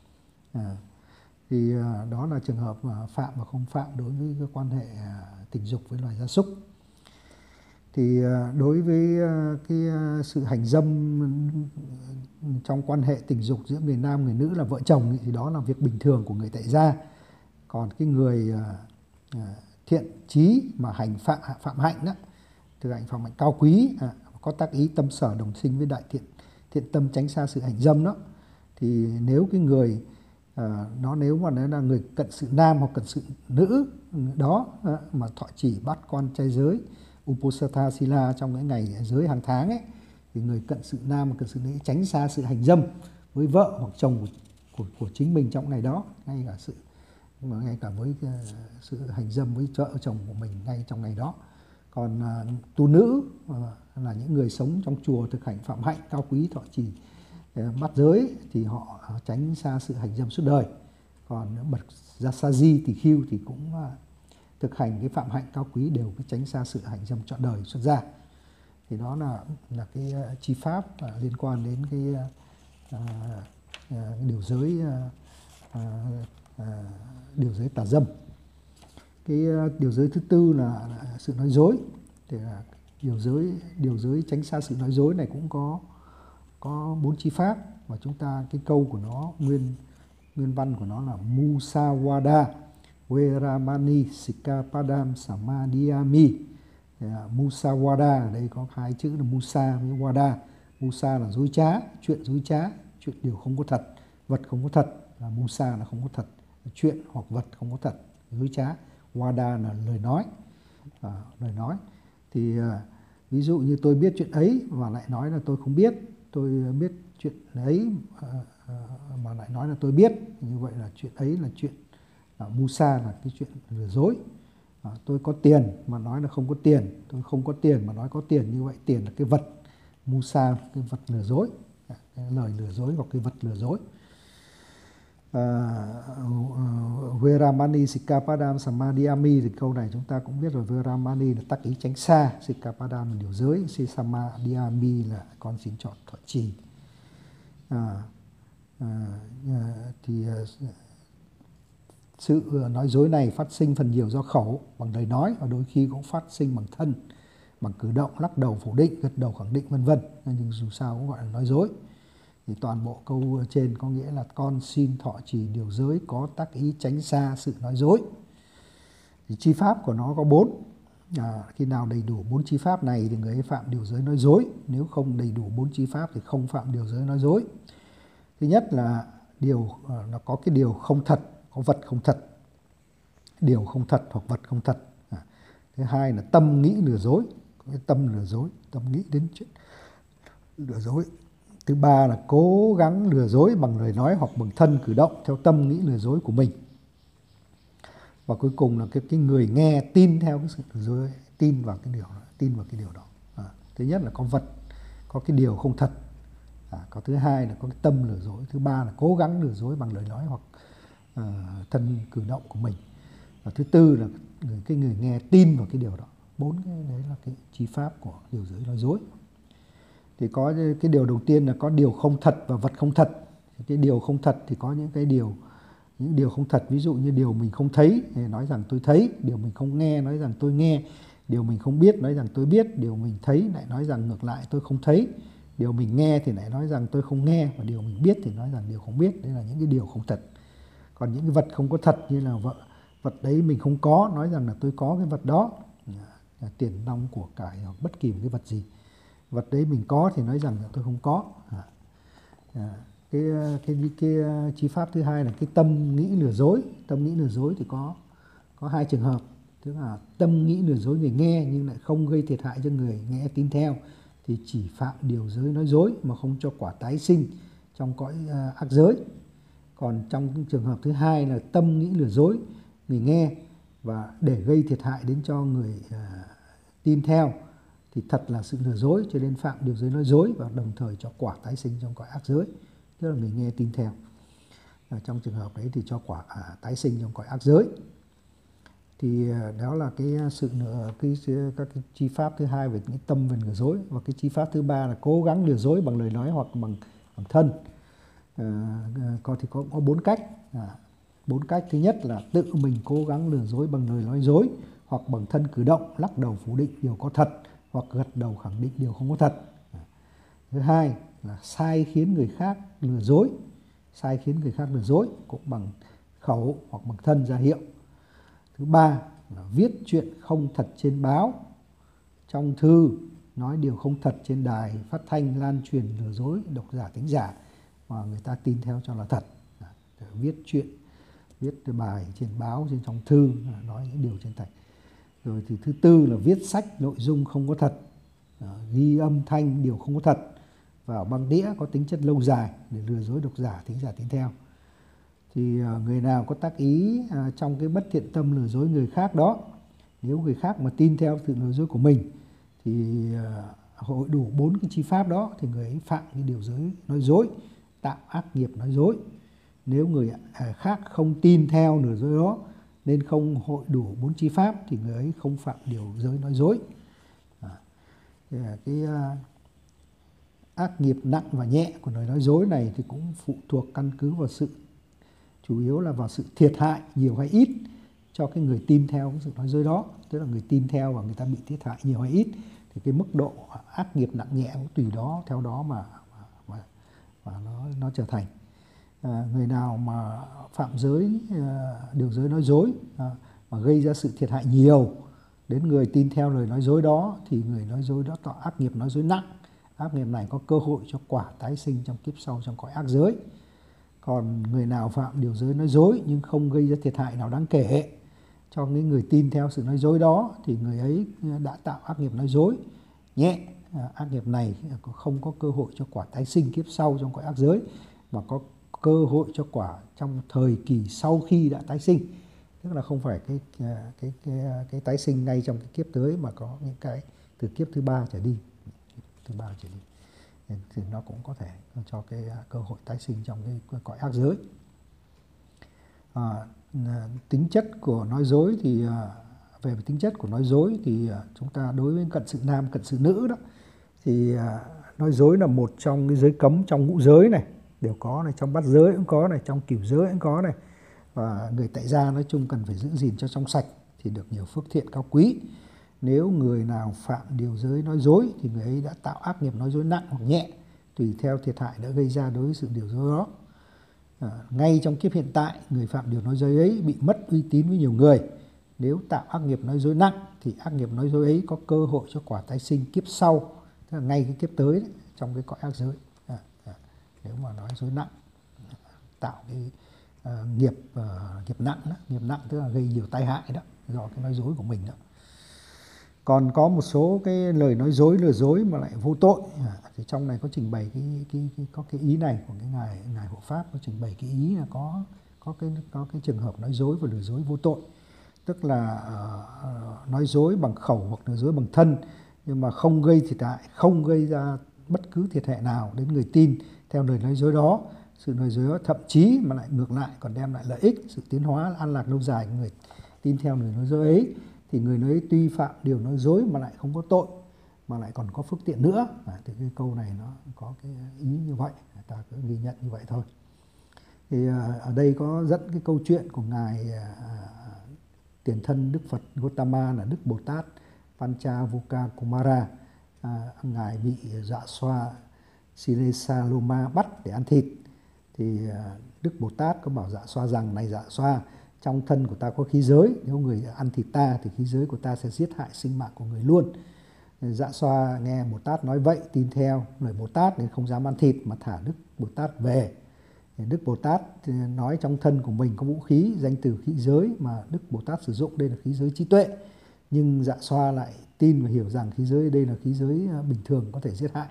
A: Thì đó là trường hợp mà phạm và không phạm đối với cái quan hệ tình dục với loài gia súc. Thì đối với cái sự hành dâm trong quan hệ tình dục giữa người nam người nữ là vợ chồng thì đó là việc bình thường của người tại gia. Còn cái người thiện chí mà phạm hạnh đó, thực hành phạm hạnh cao quý, có tác ý tâm sở đồng sinh với đại thiện tâm, tránh xa sự hành dâm đó, thì nếu cái người nếu mà nó là người cận sự nam hoặc cận sự nữ đó mà thọ trì bát quan trai giới Uposatha Sila trong cái ngày giới hàng tháng ấy, thì người cận sự nam và cận sự nữ tránh xa sự hành dâm với vợ hoặc chồng của chính mình trong ngày đó, ngay cả với sự hành dâm với vợ chồng của mình ngay trong ngày đó. Còn tu nữ là những người sống trong chùa thực hành phạm hạnh cao quý, thọ trì bát giới thì họ tránh xa sự hành dâm suốt đời. Còn bậc Jasaji tỳ khưu thì cũng thực hành cái phạm hạnh cao quý đều cái tránh xa sự hành dâm trọn đời xuất gia. Thì đó là cái chi pháp liên quan đến cái điều giới tà dâm. Cái điều giới thứ tư là sự nói dối. Thì là điều giới tránh xa sự nói dối này cũng có 4 chi pháp, và chúng ta cái câu của nó nguyên văn của nó là Musawada Veramani Sikkhapadam Samadhiyami. Musawada ở đây có 2 chữ là Musa với Wada. Musa là dối trá, chuyện dối trá, chuyện điều không có thật, vật không có thật, là Musa là không có thật, chuyện hoặc vật không có thật, dối trá. Wada là lời nói. Thì ví dụ như tôi biết chuyện ấy mà lại nói là tôi không biết, tôi biết chuyện ấy mà lại nói là tôi biết, như vậy là chuyện ấy là chuyện Musa, là cái chuyện lừa dối. Tôi có tiền mà nói là không có tiền, tôi không có tiền mà nói có tiền, như vậy tiền là cái vật Musa, cái vật lừa dối, cái lời lừa dối hoặc cái vật lừa dối. Veramani Sikkhapadam Samadhiyami thì câu này chúng ta cũng biết rồi. Veramani là tác ý tránh xa, Sikkhapadam là điều giới, Samadhiyami là con xin chọn thọ trì. Sự nói dối này phát sinh phần nhiều do khẩu, bằng lời nói, và đôi khi cũng phát sinh bằng thân, bằng cử động, lắc đầu phủ định, gật đầu khẳng định vân vân. Nhưng dù sao cũng gọi là nói dối. Thì toàn bộ câu trên có nghĩa là con xin thọ trì điều giới có tác ý tránh xa sự nói dối. Thì chi pháp của nó có 4. Khi nào đầy đủ 4 chi pháp này thì người ấy phạm điều giới nói dối. Nếu không đầy đủ 4 chi pháp thì không phạm điều giới nói dối. Thứ nhất là nó có cái điều không thật, có vật không thật, điều không thật hoặc vật không thật. Thứ hai là tâm nghĩ lừa dối, có cái tâm lừa dối, tâm nghĩ đến chuyện lừa dối. Thứ ba là cố gắng lừa dối bằng lời nói hoặc bằng thân cử động theo tâm nghĩ lừa dối của mình. Và cuối cùng là cái người nghe tin theo cái sự lừa dối, tin vào cái điều đó. Thứ nhất là có vật, có cái điều không thật. Có thứ hai là có cái tâm lừa dối. Thứ ba là cố gắng lừa dối bằng lời nói hoặc thân cử động của mình. Và thứ tư là cái người nghe tin vào cái điều đó. 4 cái đấy là cái chi pháp của điều giới nói dối. Thì có cái điều đầu tiên là có điều không thật và vật không thật. Cái điều không thật thì có những điều không thật, ví dụ như điều mình không thấy thì nói rằng tôi thấy, điều mình không nghe nói rằng tôi nghe, điều mình không biết nói rằng tôi biết, điều mình thấy lại nói rằng ngược lại tôi không thấy, điều mình nghe thì lại nói rằng tôi không nghe, và điều mình biết thì nói rằng điều không biết. Đây là những cái điều không thật. Còn những cái vật không có thật như là vật đấy mình không có, nói rằng là tôi có cái vật đó, tiền nong của cải hoặc bất kỳ một cái vật gì. Vật đấy mình có thì nói rằng là tôi không có. Cái chi pháp thứ hai là cái tâm nghĩ lừa dối. Tâm nghĩ lừa dối thì có 2 trường hợp. Tức là tâm nghĩ lừa dối người nghe nhưng lại không gây thiệt hại cho người nghe tin theo, thì chỉ phạm điều giới nói dối mà không cho quả tái sinh trong cõi ác giới. Còn trong trường hợp thứ hai là tâm nghĩ lừa dối người nghe và để gây thiệt hại đến cho người tin theo, thì thật là sự lừa dối, cho nên phạm điều giới nói dối và đồng thời cho quả tái sinh trong cõi ác giới, tức là người nghe tin theo. Trong trường hợp đấy thì cho quả tái sinh trong cõi ác giới. Thì đó là các cái chi pháp thứ hai về những tâm về lừa dối. Và cái chi pháp thứ ba là cố gắng lừa dối bằng lời nói hoặc bằng thân. Thì có 4 cách. 4 cách. Thứ nhất là tự mình cố gắng lừa dối bằng lời nói dối hoặc bằng thân cử động, lắc đầu phủ định điều có thật hoặc gật đầu khẳng định điều không có thật. Thứ hai là sai khiến người khác lừa dối. Sai khiến người khác lừa dối cũng bằng khẩu hoặc bằng thân ra hiệu. Thứ ba là viết chuyện không thật trên báo, trong thư, nói điều không thật trên đài phát thanh lan truyền lừa dối độc giả thính giả mà người ta tin theo cho là thật. Viết chuyện, viết bài trên báo, trên trong thư, nói những điều trên thành. Rồi thì thứ tư là viết sách nội dung không có thật, ghi âm thanh điều không có thật vào băng đĩa có tính chất lâu dài để lừa dối độc giả thính giả tin theo. Thì người nào có tác ý trong cái bất thiện tâm lừa dối người khác đó, nếu người khác mà tin theo sự lừa dối của mình thì hội đủ 4 cái chi pháp đó thì người ấy phạm cái điều giới nói dối, tạo ác nghiệp nói dối. Nếu người khác không tin theo lừa dối đó nên không hội đủ 4 chi pháp thì người ấy không phạm điều giới nói dối. Ác nghiệp nặng và nhẹ của lời nói dối này thì cũng phụ thuộc căn cứ vào chủ yếu là vào sự thiệt hại nhiều hay ít cho cái người tin theo cái sự nói dối đó. Tức là người tin theo và người ta bị thiệt hại nhiều hay ít thì cái mức độ ác nghiệp nặng nhẹ cũng tùy đó, theo đó mà nó trở thành. Người nào mà phạm điều giới nói dối mà gây ra sự thiệt hại nhiều đến người tin theo lời nói dối đó thì người nói dối đó tạo ác nghiệp nói dối nặng. Ác nghiệp này có cơ hội cho quả tái sinh trong kiếp sau trong cõi ác giới. Còn người nào phạm điều giới nói dối nhưng không gây ra thiệt hại nào đáng kể cho những người tin theo sự nói dối đó thì người ấy đã tạo ác nghiệp nói dối nhẹ. Ác nghiệp này không có cơ hội cho quả tái sinh kiếp sau trong cõi ác giới, mà có cơ hội cho quả trong thời kỳ sau khi đã tái sinh. Tức là không phải cái tái sinh ngay trong cái kiếp tới, mà có những cái từ kiếp thứ 3 trở đi. Thì nó cũng có thể cho cái cơ hội tái sinh trong cái cõi ác giới. Tính chất của nói dối thì về tính chất của nói dối thì chúng ta đối với cận sự nam, cận sự nữ đó thì nói dối là một trong cái giới cấm trong ngũ giới này đều có này, trong bát giới cũng có này, trong cửu giới cũng có này. Và người tại gia nói chung cần phải giữ gìn cho trong sạch thì được nhiều phước thiện cao quý. Nếu người nào phạm điều giới nói dối thì người ấy đã tạo ác nghiệp nói dối nặng hoặc nhẹ tùy theo thiệt hại đã gây ra đối với sự điều dối đó. Ngay trong kiếp hiện tại, người phạm điều nói dối ấy bị mất uy tín với nhiều người. Nếu tạo ác nghiệp nói dối nặng thì ác nghiệp nói dối ấy có cơ hội cho quả tái sinh kiếp sau, tức là ngay cái kiếp tới đấy, trong cái cõi ác giới. Nếu mà nói dối nặng, tạo cái nghiệp nặng đó. Nghiệp nặng tức là gây nhiều tai hại đó, do cái nói dối của mình đó. Còn có một số cái lời nói dối, lừa dối mà lại vô tội. Thì trong này có trình bày có cái ý này của cái ngài hộ pháp, có trình bày cái ý là có cái trường hợp nói dối và lừa dối vô tội. Tức là nói dối bằng khẩu hoặc lừa dối bằng thân, nhưng mà không gây thiệt hại, không gây ra bất cứ thiệt hại nào đến người tin theo lời nói dối đó. Sự nói dối đó thậm chí mà lại ngược lại còn đem lại lợi ích, sự tiến hóa, an lạc lâu dài của người tin theo lời nói dối ấy. Thì người nói tuy phạm điều nói dối mà lại không có tội, mà lại còn có phước tiện nữa. Thì cái câu này nó có cái ý như vậy, ta cứ ghi nhận như vậy thôi. Thì ở đây có dẫn cái câu chuyện của ngài tiền thân Đức Phật Gautama là Đức Bồ Tát Panchavoca Kumara. Ngài bị dạ xoa Silesaloma bắt để ăn thịt. Thì Đức Bồ Tát có bảo dạ xoa rằng: này dạ xoa, trong thân của ta có khí giới, nếu người ăn thịt ta thì khí giới của ta sẽ giết hại sinh mạng của người luôn. Dạ xoa nghe Bồ Tát nói vậy, tin theo lời Bồ Tát nên không dám ăn thịt mà thả Đức Bồ Tát về. Đức Bồ Tát nói trong thân của mình có vũ khí, danh từ khí giới mà Đức Bồ Tát sử dụng đây là khí giới trí tuệ. Nhưng dạ xoa lại tin và hiểu rằng khí giới đây là khí giới bình thường có thể giết hại,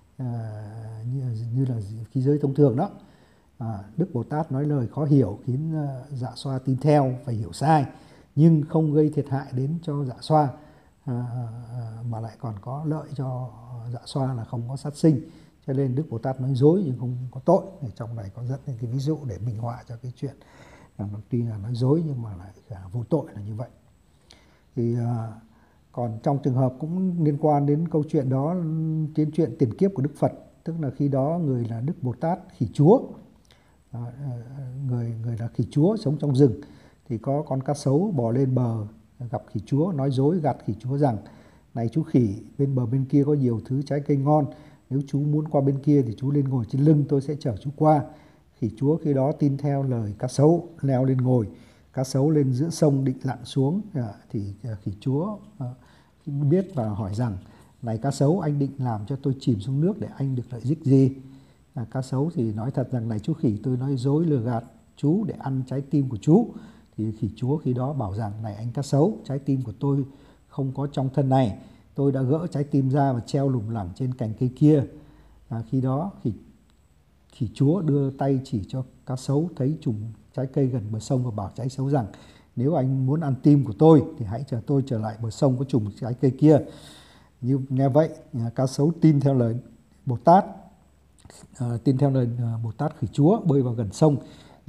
A: như là khí giới thông thường đó. Đức Bồ Tát nói lời khó hiểu khiến dạ xoa tin theo và hiểu sai, nhưng không gây thiệt hại đến cho dạ xoa, mà lại còn có lợi cho dạ xoa là không có sát sinh. Cho nên Đức Bồ Tát nói dối nhưng không có tội. Trong này có rất những cái ví dụ để minh họa cho cái chuyện tuy là nói dối nhưng mà lại vô tội là như vậy. Thì còn trong trường hợp cũng liên quan đến câu chuyện đó, đến chuyện tiền kiếp của Đức Phật, tức là khi đó người là Đức Bồ Tát Khỉ Chúa, người là Khỉ Chúa sống trong rừng, thì có con cá sấu bò lên bờ gặp Khỉ Chúa, nói dối gạt Khỉ Chúa rằng: này chú khỉ, bên bờ bên kia có nhiều thứ trái cây ngon, nếu chú muốn qua bên kia thì chú lên ngồi trên lưng, tôi sẽ chở chú qua. Khỉ Chúa khi đó tin theo lời cá sấu, leo lên ngồi. Cá sấu lên giữa sông định lặn xuống, thì Khỉ Chúa biết và hỏi rằng: này cá sấu, anh định làm cho tôi chìm xuống nước để anh được lợi ích gì? Cá sấu thì nói thật rằng: này chú khỉ, tôi nói dối lừa gạt chú để ăn trái tim của chú. Thì Khỉ Chúa khi đó bảo rằng: này anh cá sấu, trái tim của tôi không có trong thân này, tôi đã gỡ trái tim ra và treo lủng lẳng trên cành cây kia. Khi đó Khỉ Chúa đưa tay chỉ cho cá sấu thấy chùm trái cây gần bờ sông và bảo trái sấu rằng: nếu anh muốn ăn tim của tôi thì hãy chờ tôi trở lại bờ sông có chùm trái cây kia. Như nghe vậy, cá sấu tin theo lời Bồ Tát, Khỉ Chúa bơi vào gần sông.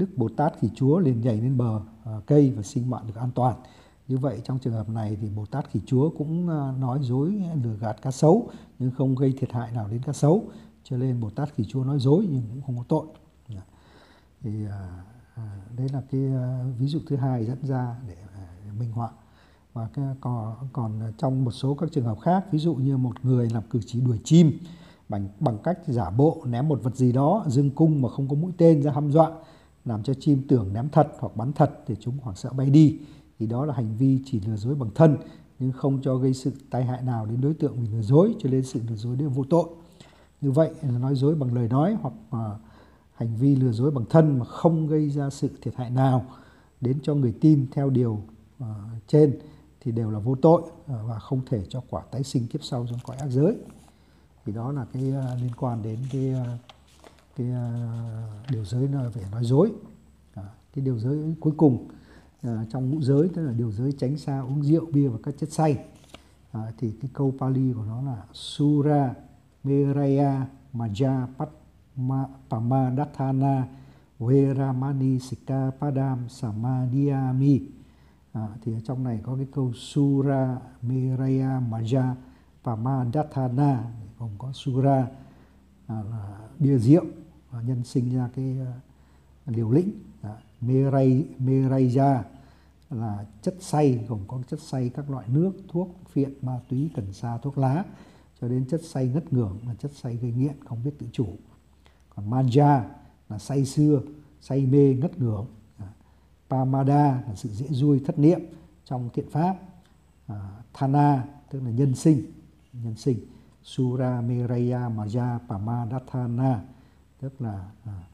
A: Đức Bồ Tát Khỉ Chúa liền nhảy lên bờ cây và sinh mạng được an toàn. Như vậy trong trường hợp này thì Bồ Tát Khỉ Chúa cũng nói dối lừa gạt cá sấu nhưng không gây thiệt hại nào đến cá sấu, cho nên Bồ Tát Khỉ Chúa nói dối nhưng cũng không có tội. Thì đấy là cái ví dụ thứ hai dẫn ra để minh họa. Và còn trong một số các trường hợp khác, ví dụ như một người làm cử chỉ đuổi chim bằng cách giả bộ ném một vật gì đó dương cung mà không có mũi tên ra hăm dọa, làm cho chim tưởng ném thật hoặc bắn thật thì chúng hoảng sợ bay đi, thì đó là hành vi chỉ lừa dối bằng thân nhưng không cho gây sự tai hại nào đến đối tượng bị lừa dối, cho nên sự lừa dối đều vô tội. Như vậy là nói dối bằng lời nói hoặc hành vi lừa dối bằng thân mà không gây ra sự thiệt hại nào đến cho người tin theo điều trên thì đều là vô tội và không thể cho quả tái sinh kiếp sau trong cõi ác giới. Thì đó là cái liên quan đến cái điều giới về nói dối. Cái điều giới cuối cùng trong ngũ giới, tức là điều giới tránh xa uống rượu bia và các chất say. Thì cái câu Pali của nó là Sura Meraya Maja Pamadatthana Veramani Sikkhapadam Samadhiyami. Thì ở trong này có cái câu Sura Meraya Maja Pamadatthana, gồm có Sura là bia rượu nhân sinh ra cái liều lĩnh, Meraya là chất say, gồm có chất say các loại nước, thuốc, phiện, ma túy, cần sa, thuốc lá, cho đến chất say ngất ngưởng là chất say gây nghiện, không biết tự chủ. Còn Maja là say sưa, say mê, ngất ngưởng. Pamada là sự dễ dui, thất niệm trong thiện pháp. Thana tức là nhân sinh. Sura Meraya Maja Pamadatthana tức là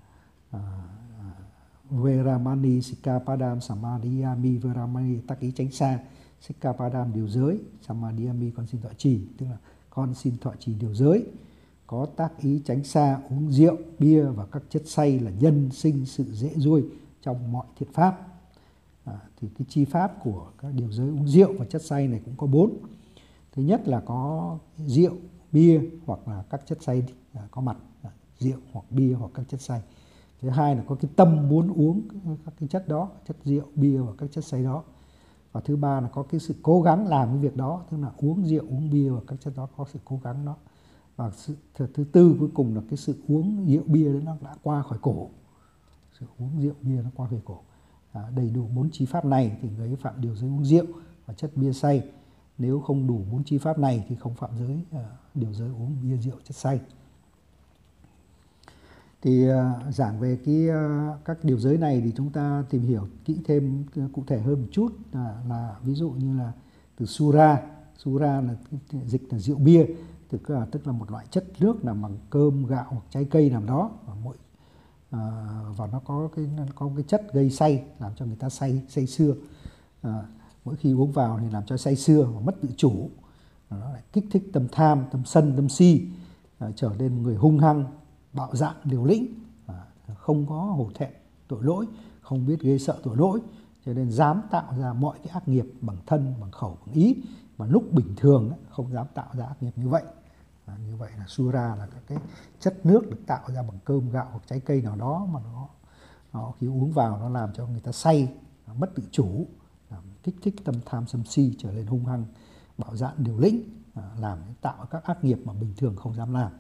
A: Veramani Sikkhapadam Samadhiyami. Veramani tác ý tránh xa, Sikkhapadam điều giới, Samadhiyami con xin thọ trì, tức là con xin thọ trì điều giới. Có tác ý tránh xa uống rượu, bia và các chất say là nhân sinh sự dễ dui trong mọi thiện pháp. Thì cái chi pháp của các điều giới uống rượu và chất say này cũng có 4. Thứ nhất là có rượu, bia hoặc là các chất say có mặt, rượu hoặc bia hoặc các chất say. Thứ hai là có cái tâm muốn uống các cái chất đó, chất rượu, bia và các chất say đó. Và thứ ba là có cái sự cố gắng làm cái việc đó, tức là uống rượu, uống bia và các chất đó, có sự cố gắng đó. Và thứ tư cuối cùng là cái sự uống rượu bia đó nó đã qua khỏi cổ. Sự uống rượu bia nó qua khỏi cổ. Đầy đủ 4 chi pháp này thì người ấy phạm điều giới uống rượu và chất bia say. Nếu không đủ 4 chi pháp này thì không phạm giới điều giới uống bia rượu chất say. Thì giảng về các điều giới này thì chúng ta tìm hiểu kỹ thêm cụ thể hơn một chút, là ví dụ như là từ Sura là dịch là rượu bia, tức là một loại chất nước làm bằng cơm, gạo hoặc trái cây nào đó, và nó có cái chất gây say, làm cho người ta say sưa. Mỗi khi uống vào thì làm cho say sưa và mất tự chủ, nó lại kích thích tâm tham, tâm sân, tâm si, trở nên một người hung hăng, bạo dạn, liều lĩnh, không có hổ thẹn tội lỗi, không biết ghê sợ tội lỗi, cho nên dám tạo ra mọi cái ác nghiệp bằng thân, bằng khẩu, bằng ý, mà lúc bình thường không dám tạo ra ác nghiệp như vậy. Như vậy là Sura là các cái chất nước được tạo ra bằng cơm, gạo hoặc trái cây nào đó mà nó khi uống vào nó làm cho người ta say, mất tự chủ, kích thích tâm tham sân si, trở nên hung hăng, bạo dạn, liều lĩnh, làm tạo các ác nghiệp mà bình thường không dám làm.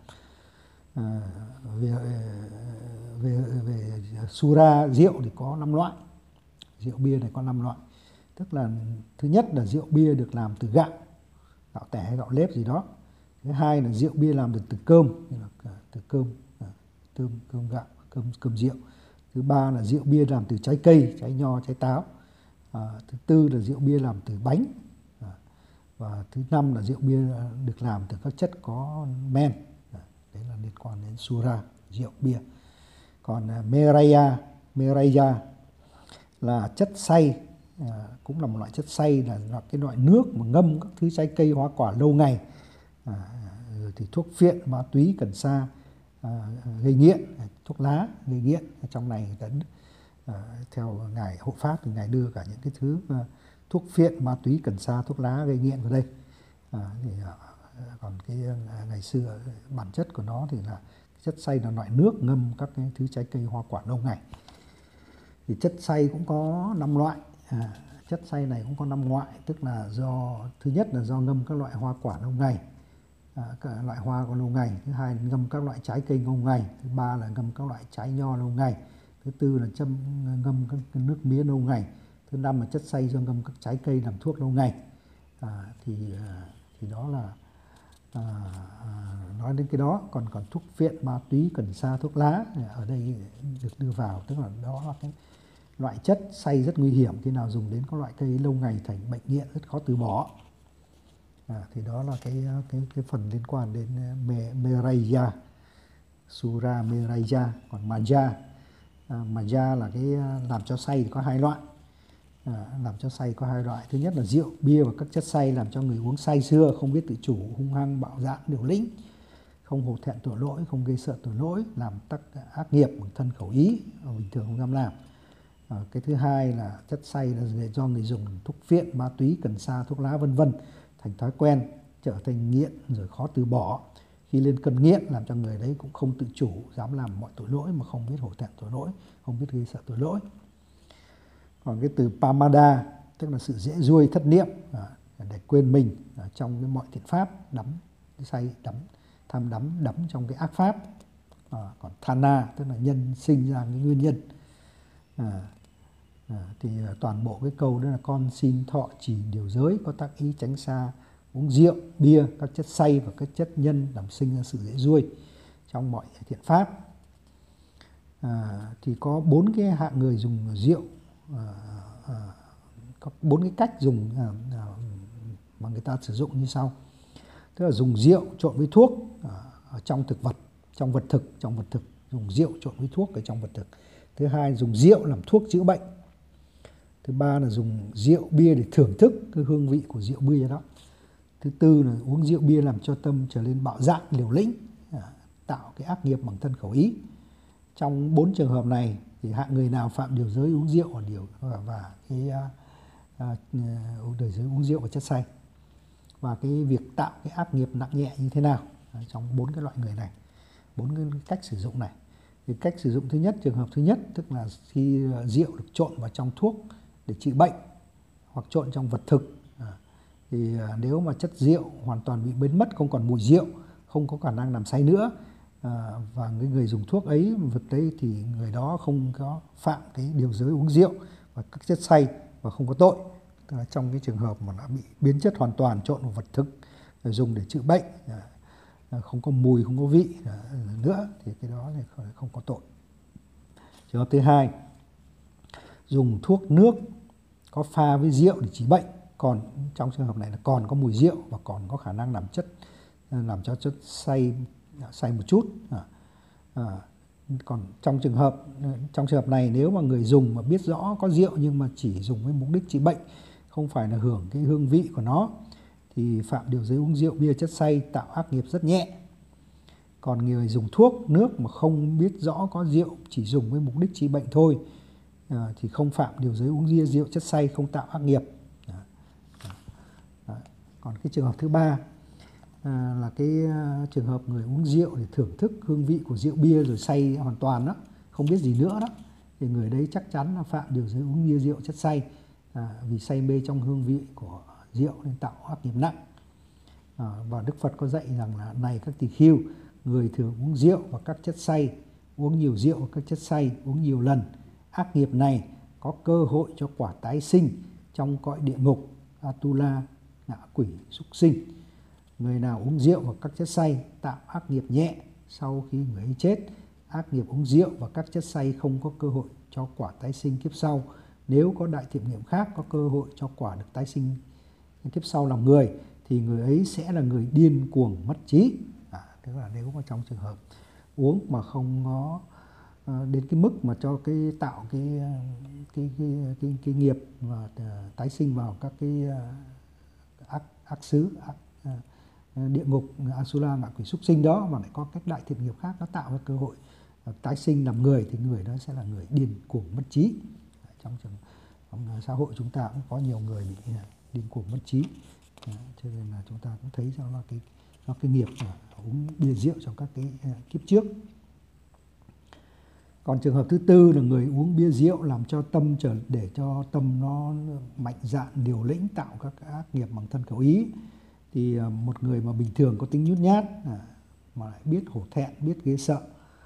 A: Về Sura rượu thì có 5 loại. Rượu bia này có 5 loại. Tức là thứ nhất là rượu bia được làm từ gạo tẻ hay gạo lếp gì đó. Thứ hai là rượu bia làm được từ cơm, như là từ cơm gạo, cơm rượu. Thứ ba là rượu bia làm từ trái cây, trái nho, trái táo. Thứ tư là rượu bia làm từ bánh. Và thứ năm là rượu bia được làm từ các chất có men. Đấy là liên quan đến Sura, rượu bia. Còn Meraya là chất say, cũng là một loại chất say, là cái loại nước mà ngâm các thứ trái cây hoa quả lâu ngày. Thì thuốc phiện, ma túy, cần sa gây nghiện, thuốc lá gây nghiện. Trong này theo ngài hộ pháp thì ngài đưa cả những cái thứ thuốc phiện, ma túy, cần sa, thuốc lá gây nghiện vào đây. Còn cái ngày xưa bản chất của nó thì là chất say là loại nước ngâm các cái thứ trái cây hoa quả lâu ngày. Thì chất xay cũng có 5 loại. Chất xay này cũng có 5 loại, tức là thứ nhất là do ngâm các loại hoa quả lâu ngày, các loại hoa có lâu ngày. Thứ hai là ngâm các loại trái cây lâu ngày. Thứ ba là ngâm các loại trái nho lâu ngày. Thứ tư là ngâm các nước mía lâu ngày. Thứ năm là chất xay do ngâm các trái cây làm thuốc lâu ngày. Thì đó là nói đến cái đó. Còn thuốc phiện, ma túy, cần sa, thuốc lá ở đây được đưa vào, tức là đó là cái loại chất xay rất nguy hiểm, khi nào dùng đến các loại cây lâu ngày thành bệnh nghiện rất khó từ bỏ. Thì đó là cái phần liên quan đến Meraya, Sura Meraya. Còn Maja là cái làm cho say thì có 2 loại. Làm cho say có 2 loại. Thứ nhất là rượu, bia và các chất xay làm cho người uống say sưa, không biết tự chủ, hung hăng, bạo dạn, liều lĩnh, không hổ thẹn tội lỗi, không gây sợ tội lỗi, làm tắc ác nghiệp bằng thân khẩu ý, bình thường không dám làm. Cái thứ hai là chất xay là do người dùng thuốc phiện, ma túy, cần sa, thuốc lá vân vân thành thói quen, trở thành nghiện rồi khó từ bỏ. Khi lên cơn nghiện làm cho người đấy cũng không tự chủ, dám làm mọi tội lỗi mà không biết hổ thẹn tội lỗi, không biết gây sợ tội lỗi. Còn cái từ pamada tức là sự dễ ruôi, thất niệm, để quên mình trong cái mọi thiện pháp, đắm say, tham đắm trong cái ác pháp. Còn thana tức là nhân sinh ra cái nguyên nhân. Thì toàn bộ cái câu đó là con xin thọ trì điều giới, có tác ý tránh xa uống rượu, bia, các chất xay và các chất nhân làm sinh ra sự dễ ruôi trong mọi thiện pháp. Thì có 4 cái hạng người dùng rượu, có 4 cái cách dùng mà người ta sử dụng như sau. Tức là dùng rượu trộn với thuốc ở trong thực vật, trong vật thực, dùng rượu trộn với thuốc ở trong vật thực. Thứ hai, dùng rượu làm thuốc chữa bệnh. Thứ ba là dùng rượu bia để thưởng thức cái hương vị của rượu bia đó. Thứ tư là uống rượu bia làm cho tâm trở nên bạo dạn, liều lĩnh, tạo cái ác nghiệp bằng thân khẩu ý. Trong 4 trường hợp này thì hạng người nào phạm điều giới uống rượu và cái điều giới uống rượu và chất xay, và cái việc tạo cái ác nghiệp nặng nhẹ như thế nào trong 4 cái loại người này, 4 cái cách sử dụng này. Thì cách sử dụng thứ nhất, trường hợp thứ nhất, tức là khi rượu được trộn vào trong thuốc để trị bệnh hoặc trộn trong vật thực, thì nếu mà chất rượu hoàn toàn bị biến mất, không còn mùi rượu, không có khả năng làm say nữa, và người dùng thuốc ấy, vật đấy, thì người đó không có phạm cái điều giới uống rượu và các chất xay và không có tội. Tức là trong cái trường hợp mà đã bị biến chất hoàn toàn, trộn vào vật thực rồi dùng để chữa bệnh, không có mùi, không có vị nữa, thì cái đó thì không có tội. Trường hợp thứ hai, dùng thuốc nước có pha với rượu để trị bệnh, còn trong trường hợp này là còn có mùi rượu và còn có khả năng làm cho chất say một chút. Còn trong trường hợp này, nếu mà người dùng mà biết rõ có rượu nhưng mà chỉ dùng với mục đích trị bệnh, không phải là hưởng cái hương vị của nó, thì phạm điều giới uống rượu, bia, chất xay, tạo ác nghiệp rất nhẹ. Còn người dùng thuốc nước mà không biết rõ có rượu, chỉ dùng với mục đích trị bệnh thôi, thì không phạm điều giới uống bia, rượu, chất xay, không tạo ác nghiệp. Còn cái trường hợp thứ ba là cái trường hợp người uống rượu để thưởng thức hương vị của rượu bia rồi say hoàn toàn đó, không biết gì nữa đó, thì người đấy chắc chắn là phạm điều giới uống bia, rượu, chất xay, vì say mê trong hương vị của rượu nên tạo ác nghiệp nặng. Và Đức Phật có dạy rằng là này các tỳ khưu, người thường uống rượu và các chất xay, uống nhiều rượu và các chất xay, uống nhiều lần, ác nghiệp này có cơ hội cho quả tái sinh trong cõi địa ngục, Atula, ngạ quỷ, súc sinh. Người nào uống rượu và các chất xay tạo ác nghiệp nhẹ, sau khi người ấy chết, ác nghiệp uống rượu và các chất xay không có cơ hội cho quả tái sinh kiếp sau. Nếu có đại thiện nghiệp khác có cơ hội cho quả được tái sinh kiếp sau làm người, thì người ấy sẽ là người điên cuồng mất trí. Tức là nếu mà trong trường hợp uống mà không có đến cái mức mà cho cái tạo cái nghiệp và tái sinh vào các cái ác xứ, địa ngục, Asura, ngạ quỷ, súc sinh đó, mà lại có các đại thiện nghiệp khác nó tạo ra cơ hội tái sinh làm người, thì người đó sẽ là người điên cuồng mất trí. Trong xã hội chúng ta cũng có nhiều người bị điên cuồng mất trí, cho nên là chúng ta cũng thấy cho nó cái nghiệp uống bia rượu trong các cái kiếp trước. Còn trường hợp thứ tư là người uống bia rượu làm cho tâm để cho tâm nó mạnh dạn liều lĩnh tạo các ác nghiệp bằng thân khẩu ý. Thì một người mà bình thường có tính nhút nhát mà lại biết hổ thẹn, biết ghê sợ,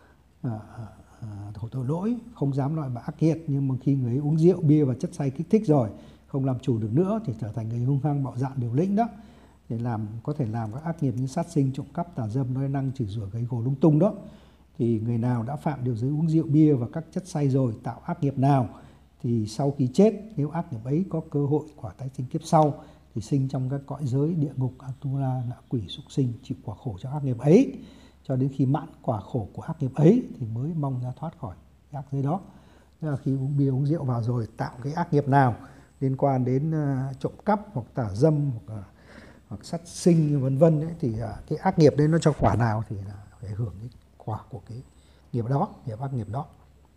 A: thổ tội lỗi, không dám loại bạc ác nghiệt, nhưng mà khi người ấy uống rượu bia và chất say kích thích rồi, không làm chủ được nữa thì trở thành người hung hăng, bạo dạn, liều lĩnh đó, để có thể làm các ác nghiệp như sát sinh, trộm cắp, tà dâm, nói năng, chửi rủa, gây gổ lung tung đó. Thì người nào đã phạm điều giới uống rượu bia và các chất say rồi, tạo ác nghiệp nào, thì sau khi chết, nếu ác nghiệp ấy có cơ hội quả tái sinh kiếp sau thì sinh trong các cõi giới địa ngục, Atula, ngạ quỷ, súc sinh, chịu quả khổ cho ác nghiệp ấy, cho đến khi mãn quả khổ của ác nghiệp ấy thì mới mong ra thoát khỏi ác giới đó. Tức là khi uống bia uống rượu vào rồi, tạo cái ác nghiệp nào liên quan đến trộm cắp hoặc tà dâm hoặc sát sinh vân vân ấy, thì cái ác nghiệp đấy nó cho quả nào thì là phải hưởng cái quả của cái nghiệp đó, nghiệp ác nghiệp đó.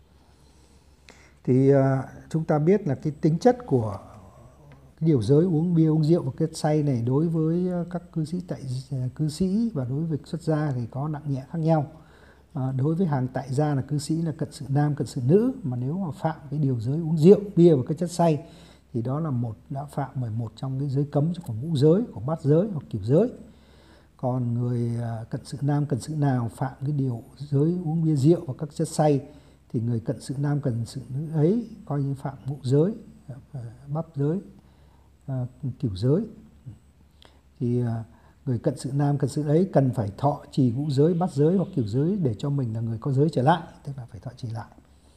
A: Thì chúng ta biết là cái tính chất của cái điều giới uống bia uống rượu và kết say này đối với các cư sĩ và đối với xuất gia thì có nặng nhẹ khác nhau. Đối với hàng tại gia là cư sĩ là cận sự nam, cận sự nữ, mà nếu mà phạm cái điều giới uống rượu bia và các chất say thì đó là đã phạm 11 trong cái giới cấm của ngũ giới, của bát giới hoặc cửu giới. Còn người cận sự nam, cận sự nào phạm cái điều giới uống bia rượu và các chất say thì người cận sự nam, cận sự nữ ấy coi như phạm ngũ giới, bát giới, cửu giới. Thì người cận sự nam, cận sự ấy cần phải thọ trì ngũ giới, bát giới hoặc cửu giới để cho mình là người có giới trở lại, tức là phải thọ trì lại.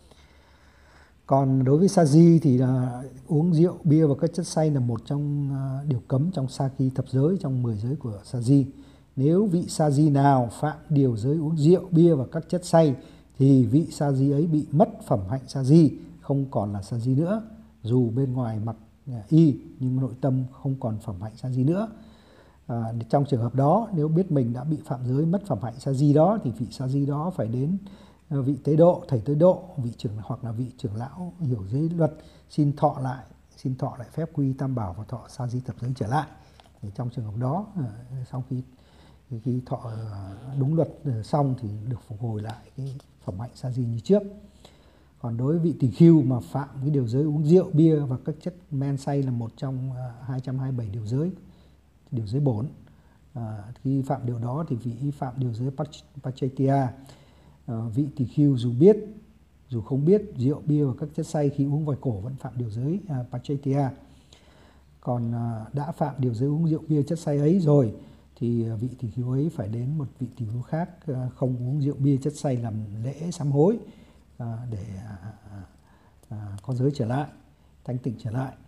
A: Còn đối với sa di thì là uống rượu bia và các chất say là một trong điều cấm trong sa ki thập giới, trong 10 giới của sa di. Nếu vị sa di nào phạm điều giới uống rượu bia và các chất say thì vị sa di ấy bị mất phẩm hạnh sa di, không còn là sa di nữa. Dù bên ngoài mặc y nhưng nội tâm không còn phẩm hạnh sa di nữa. Trong trường hợp đó, nếu biết mình đã bị phạm giới mất phẩm hạnh sa di đó thì vị sa di đó phải đến vị tế độ, thầy tế độ, vị trưởng hoặc là vị trưởng lão hiểu giới luật xin thọ lại phép quy tam bảo và thọ sa di thập giới trở lại. Thì trong trường hợp đó, sau khi thọ đúng luật xong thì được phục hồi lại cái phẩm hạnh sa di như trước. Còn đối với vị tỳ khưu mà phạm cái điều giới uống rượu bia và các chất men say là một trong 227 điều giới bổn. Khi phạm điều đó thì vị phạm điều giới Pachaitia. Vị tỳ khưu dù không biết rượu bia và các chất say khi uống vòi cổ vẫn phạm điều giới Pachaitia. Còn đã phạm điều giới uống rượu bia chất say ấy rồi thì vị tỳ khưu ấy phải đến một vị tỳ khưu khác không uống rượu bia chất say làm lễ sám hối để có giới trở lại, thanh tịnh trở lại.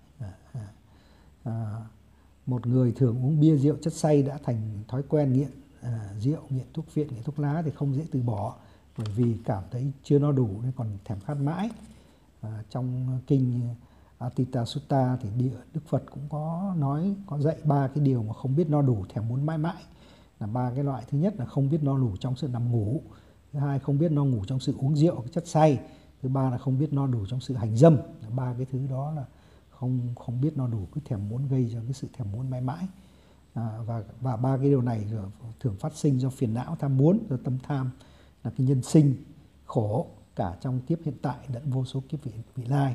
A: Một người thường uống bia rượu chất say đã thành thói quen nghiện rượu, nghiện thuốc viện, nghiện thuốc lá thì không dễ từ bỏ, bởi vì cảm thấy chưa no đủ nên còn thèm khát mãi. Trong kinh Atita Sutta thì Đức Phật cũng có dạy 3 cái điều mà không biết no đủ, thèm muốn mãi mãi, là 3 cái loại. Thứ nhất là không biết no đủ trong sự nằm ngủ, thứ hai không biết no ngủ trong sự uống rượu chất say, thứ ba là không biết no đủ trong sự hành dâm. 3 cái thứ đó là không biết no đủ, cứ thèm muốn, gây cho cái sự thèm muốn mãi mãi. Và 3 cái điều này thường phát sinh do phiền não tham muốn, do tâm tham là cái nhân sinh khổ cả trong kiếp hiện tại lẫn vô số kiếp vị lai.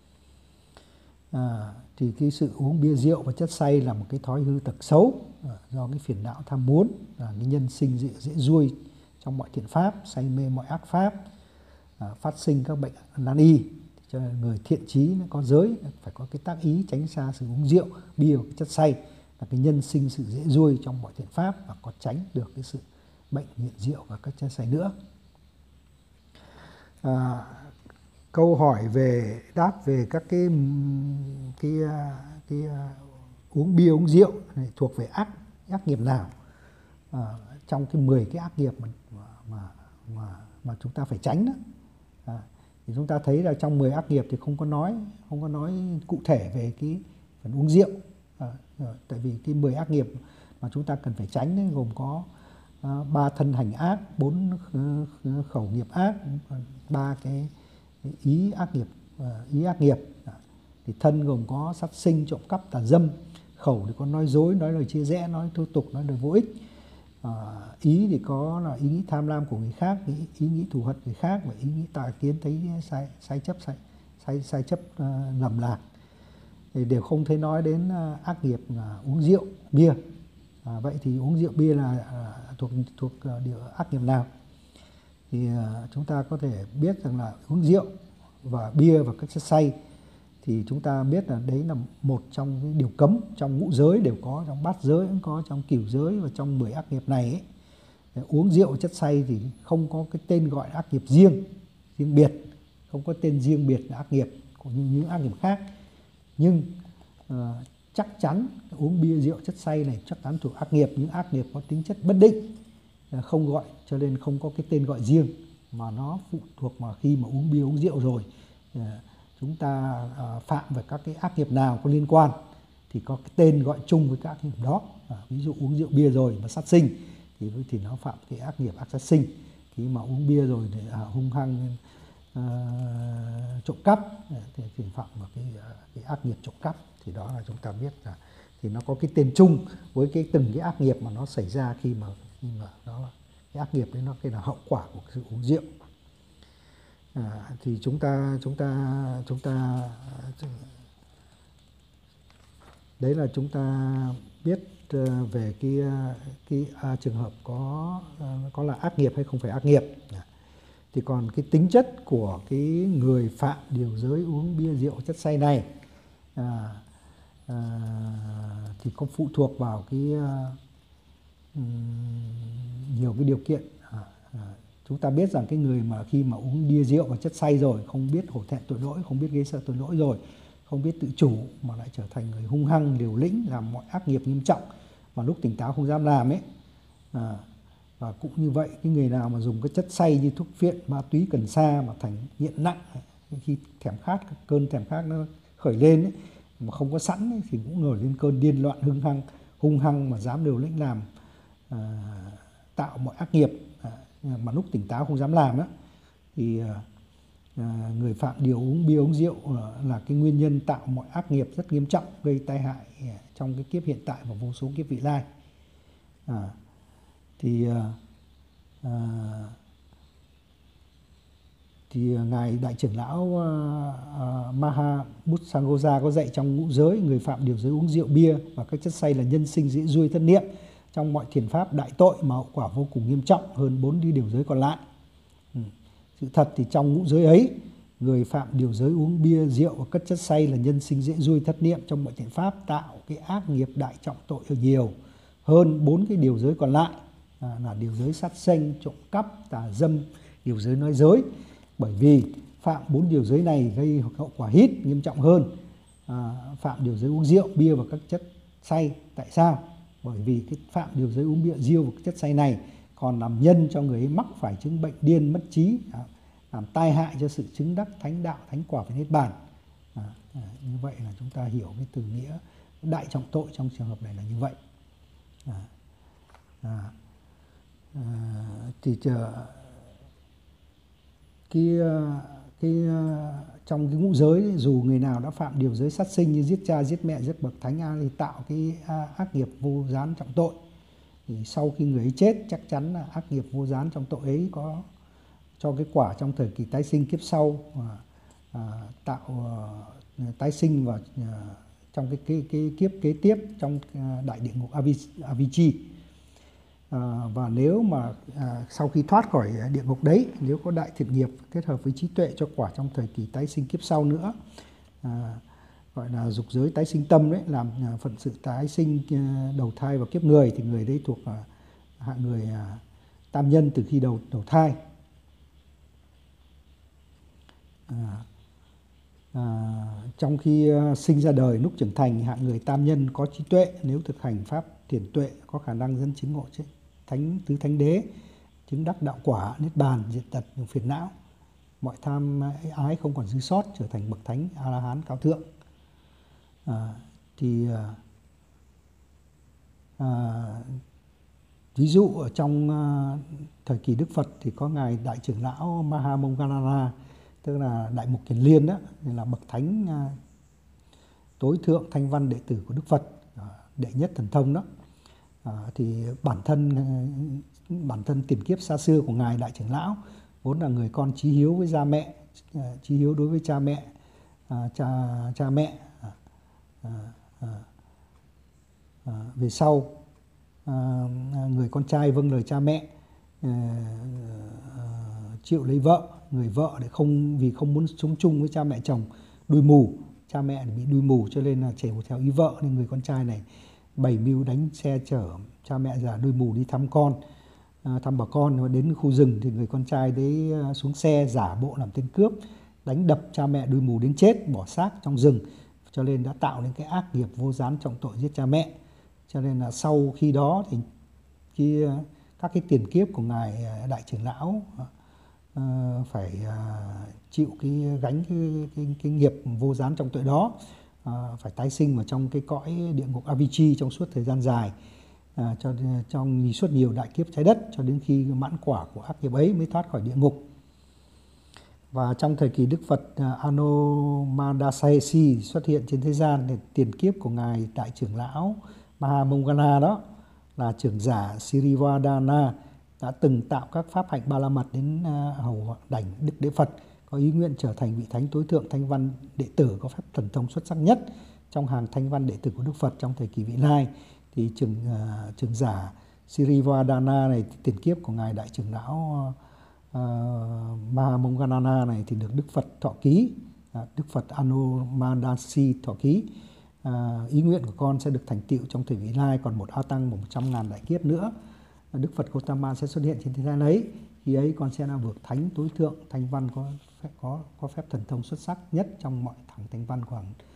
A: Thì cái sự uống bia rượu và chất say là một cái thói hư tật xấu do cái phiền não tham muốn, cái nhân sinh dễ ruôi trong mọi thiện pháp, say mê mọi ác pháp, phát sinh các bệnh nan y. Cho nên người thiện chí có giới phải có cái tác ý tránh xa sự uống rượu bia và chất say, là cái nhân sinh sự dễ ruôi trong mọi thiện pháp và có tránh được cái sự bệnh nghiện rượu và các chất say nữa. Câu hỏi đáp về các cái uống bia uống rượu này thuộc về ác nghiệp nào trong cái 10 cái ác nghiệp mà chúng ta phải tránh đó. Thì chúng ta thấy là trong 10 ác nghiệp thì không có nói cụ thể về cái phần uống rượu. Tại vì cái 10 ác nghiệp mà chúng ta cần phải tránh đấy, gồm có 3 thân hành ác, 4 khẩu nghiệp ác, 3 cái ý ác nghiệp. Thì thân gồm có sát sinh, trộm cắp, tà dâm. Khẩu thì có nói dối, nói lời chia rẽ, nói thô tục, nói lời vô ích. Ý thì có là ý nghĩ tham lam của người khác, ý nghĩ thù hận người khác, và ý nghĩ tà kiến thấy sai chấp lầm lạc, thì đều không thấy nói đến ác nghiệp là uống rượu bia. Vậy thì uống rượu bia là thuộc điều ác nghiệp nào? Thì chúng ta có thể biết rằng là uống rượu và bia và các chất say thì chúng ta biết là đấy là một trong cái điều cấm trong ngũ giới, đều có trong bát giới, cũng có trong cửu giới, và trong 10 ác nghiệp này ấy. Uống rượu chất say thì không có cái tên gọi ác nghiệp riêng biệt, không có tên riêng biệt là ác nghiệp của những ác nghiệp khác. Nhưng chắc chắn uống bia rượu chất say này chắc chắn thuộc ác nghiệp, những ác nghiệp có tính chất bất định, không gọi, cho nên không có cái tên gọi riêng, mà nó phụ thuộc vào khi mà uống bia uống rượu rồi chúng ta phạm về các cái ác nghiệp nào có liên quan thì có cái tên gọi chung với các ác nghiệp đó. Ví dụ uống rượu bia rồi mà sát sinh thì nó phạm cái ác nghiệp ác sát sinh. Khi mà uống bia rồi thì hung hăng trộm cắp thì phạm vào cái ác nghiệp trộm cắp. Thì đó là chúng ta biết là thì nó có cái tên chung với cái từng cái ác nghiệp mà nó xảy ra khi mà đó là cái ác nghiệp đấy, nó cái là hậu quả của sự uống rượu. Thì chúng ta đấy là chúng ta biết về cái trường hợp có là ác nghiệp hay không phải ác nghiệp. Thì còn cái tính chất của cái người phạm điều giới uống bia rượu chất say này thì có phụ thuộc vào cái nhiều cái điều kiện. Chúng ta biết rằng cái người mà khi mà uống bia rượu và chất say rồi, không biết hổ thẹn tội lỗi, không biết ghê sợ tội lỗi rồi, không biết tự chủ, mà lại trở thành người hung hăng, liều lĩnh, làm mọi ác nghiệp nghiêm trọng mà lúc tỉnh táo không dám làm ấy. Và cũng như vậy, cái người nào mà dùng cái chất say như thuốc phiện, ma túy, cần sa mà thành nghiện nặng, khi thèm khát, cơn thèm khát nó khởi lên ấy, mà không có sẵn ấy, thì cũng nổi lên cơn điên loạn hung hăng mà dám liều lĩnh làm, tạo mọi ác nghiệp mà lúc tỉnh táo không dám làm đó. Thì người phạm điều uống bia uống rượu là cái nguyên nhân tạo mọi ác nghiệp rất nghiêm trọng, gây tai hại trong cái kiếp hiện tại và vô số kiếp vị lai. Thì ngài đại trưởng lão Maha Buddhaghosa có dạy trong ngũ giới, người phạm điều giới uống rượu bia và các chất say là nhân sinh dễ ruôi thất niệm, trong mọi thiền pháp đại tội mà hậu quả vô cùng nghiêm trọng hơn 4 điều giới còn lại. Sự thật thì trong ngũ giới ấy, người phạm điều giới uống bia rượu và các chất say là nhân sinh dễ ruôi thất niệm trong mọi thiền pháp, tạo cái ác nghiệp đại trọng tội nhiều hơn 4 cái điều giới còn lại, là điều giới sát sanh, trộm cắp, tà dâm, điều giới nói dối. Bởi vì phạm 4 điều giới này gây hậu quả hít nghiêm trọng hơn phạm điều giới uống rượu bia và các chất say. Tại sao? Bởi vì cái phạm điều giới uống bia rượu và các chất say này còn làm nhân cho người ấy mắc phải chứng bệnh điên mất trí, làm tai hại cho sự chứng đắc thánh đạo, thánh quả và niết bàn. Như vậy là chúng ta hiểu cái từ nghĩa đại trọng tội trong trường hợp này là như vậy. Trong cái ngũ giới ấy, dù người nào đã phạm điều giới sát sinh như giết cha, giết mẹ, giết bậc thánh thì tạo cái ác nghiệp vô gián trọng tội. Thì sau khi người ấy chết, chắc chắn là ác nghiệp vô gián trong tội ấy có cho cái quả trong thời kỳ tái sinh kiếp sau, tạo tái sinh vào trong cái kiếp kế tiếp trong đại địa ngục Avicii. Và nếu mà sau khi thoát khỏi địa ngục đấy, nếu có đại thiện nghiệp kết hợp với trí tuệ cho quả trong thời kỳ tái sinh kiếp sau nữa, gọi là dục giới tái sinh tâm đấy, làm phận sự tái sinh đầu thai vào kiếp người, thì người đấy thuộc hạng người tam nhân từ khi đầu thai. Trong khi sinh ra đời, lúc trưởng thành, hạng người tam nhân có trí tuệ, nếu thực hành pháp thiền tuệ có khả năng dẫn chứng ngộ tứ thánh đế, chứng đắc đạo quả, niết bàn, diệt tật những phiền não, mọi tham ái không còn dư sót, trở thành bậc thánh A La Hán cao thượng. Ví dụ ở trong thời kỳ Đức Phật thì có ngài đại trưởng lão Mahamonggalana, tức là đại mục kiền liên đó, là bậc thánh tối thượng thanh văn đệ tử của Đức Phật, đệ nhất thần thông đó. Thì bản thân tiền kiếp xa xưa của ngài Đại trưởng lão vốn là người con chí hiếu với cha mẹ, chí hiếu đối với cha mẹ, cha mẹ. Về sau người con trai vâng lời cha mẹ, chịu lấy vợ, người vợ để vì không muốn sống chung với cha mẹ chồng đuôi mù, cha mẹ bị đuôi mù cho nên là chèo theo ý vợ, nên người con trai này bày mưu đánh xe chở cha mẹ già đuôi mù đi thăm bà con. Và đến khu rừng thì người con trai đấy xuống xe giả bộ làm tên cướp, đánh đập cha mẹ đuôi mù đến chết, bỏ xác trong rừng, cho nên đã tạo nên cái ác nghiệp vô gián trọng tội giết cha mẹ. Cho nên là sau khi đó thì các cái tiền kiếp của ngài Đại trưởng lão phải chịu gánh cái nghiệp vô gián trọng tội đó, phải tái sinh vào trong cái cõi địa ngục Avicii trong suốt thời gian dài, trong suốt nhiều đại kiếp trái đất, cho đến khi mãn quả của ác nghiệp ấy mới thoát khỏi địa ngục. Và trong thời kỳ Đức Phật Anomadasaesi xuất hiện trên thế gian, thì tiền kiếp của ngài Đại trưởng lão Mahamongana đó là trưởng giả Sirivadana đã từng tạo các pháp hạnh ba la mật đến hầu đảnh Đức Đế Phật, có ý nguyện trở thành vị thánh tối thượng thanh văn đệ tử có phép thần thông xuất sắc nhất trong hàng thanh văn đệ tử của Đức Phật trong thời kỳ vị lai. Thì trưởng giả Sirivadana này, tiền kiếp của ngài Đại trưởng lão Mahamongana này thì được Đức Phật thọ ký, Đức Phật Anomadasi thọ ký. Ý nguyện của con sẽ được thành tựu trong thời vị lai, còn một A Tăng 100.000 đại kiếp nữa Đức Phật Gotama sẽ xuất hiện trên thế gian ấy. Khi ấy con sẽ là bậc thánh tối thượng thanh văn có phép thần thông xuất sắc nhất trong mọi thẳng thanh văn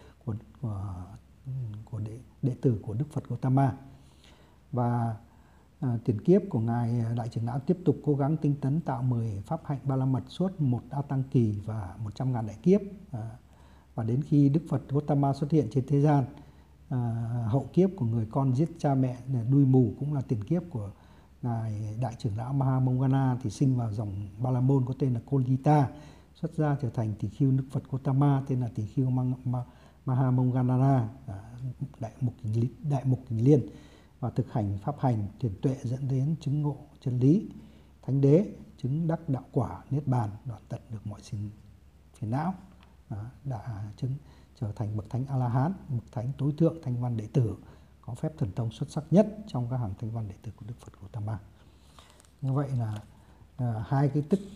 A: của đệ tử của Đức Phật Gotama. Và tiền kiếp của ngài Đại trưởng lão tiếp tục cố gắng tinh tấn tạo 10 pháp hạnh ba la mật suốt một A Tăng kỳ và 100.000 đại kiếp. Và đến khi Đức Phật Gotama xuất hiện trên thế gian, hậu kiếp của người con giết cha mẹ đuôi mù cũng là tiền kiếp của ngài Đại trưởng lão Mahamongana, thì sinh vào dòng Ba La Môn có tên là Kolita, xuất gia trở thành tỷ khưu Đức Phật Gotama tên là tỷ khưu Mahamongana, đại mục kình liên, và thực hành pháp hành thiền tuệ dẫn đến chứng ngộ chân lý thánh đế, chứng đắc đạo quả niết bàn, đoạn tận được mọi phiền não, đã chứng trở thành bậc thánh A-la-hán, bậc thánh tối thượng thanh văn đệ tử có phép thần thông xuất sắc nhất trong các hàng thanh văn đệ tử của Đức Phật Gotama. Như vậy là hai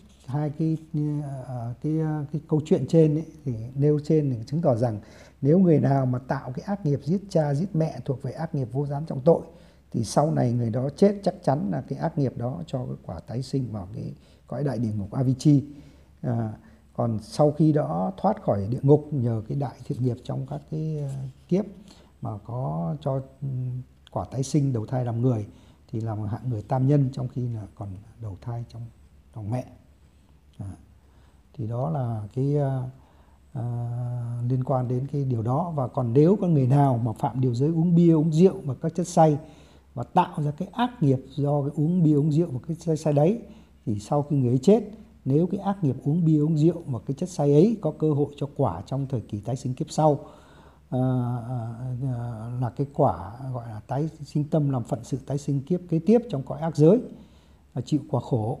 A: cái câu chuyện trên ấy, thì nêu trên thì chứng tỏ rằng nếu người nào mà tạo cái ác nghiệp giết cha giết mẹ thuộc về ác nghiệp vô gián trọng tội, thì sau này người đó chết chắc chắn là cái ác nghiệp đó cho cái quả tái sinh vào cái cõi đại địa ngục Avicii. Còn sau khi đó thoát khỏi địa ngục nhờ cái đại thiện nghiệp trong các cái kiếp mà có cho quả tái sinh đầu thai làm người, thì là một hạng người tam nhân trong khi là còn đầu thai trong lòng mẹ. Thì đó là cái liên quan đến cái điều đó. Và còn nếu có người nào mà phạm điều giới uống bia uống rượu và các chất say và tạo ra cái ác nghiệp do cái uống bia uống rượu và cái chất say đấy, thì sau khi người ấy chết, nếu cái ác nghiệp uống bia uống rượu và cái chất say ấy có cơ hội cho quả trong thời kỳ tái sinh kiếp sau, là cái quả gọi là tái sinh tâm làm phận sự tái sinh kiếp kế tiếp trong cõi ác giới, chịu quả khổ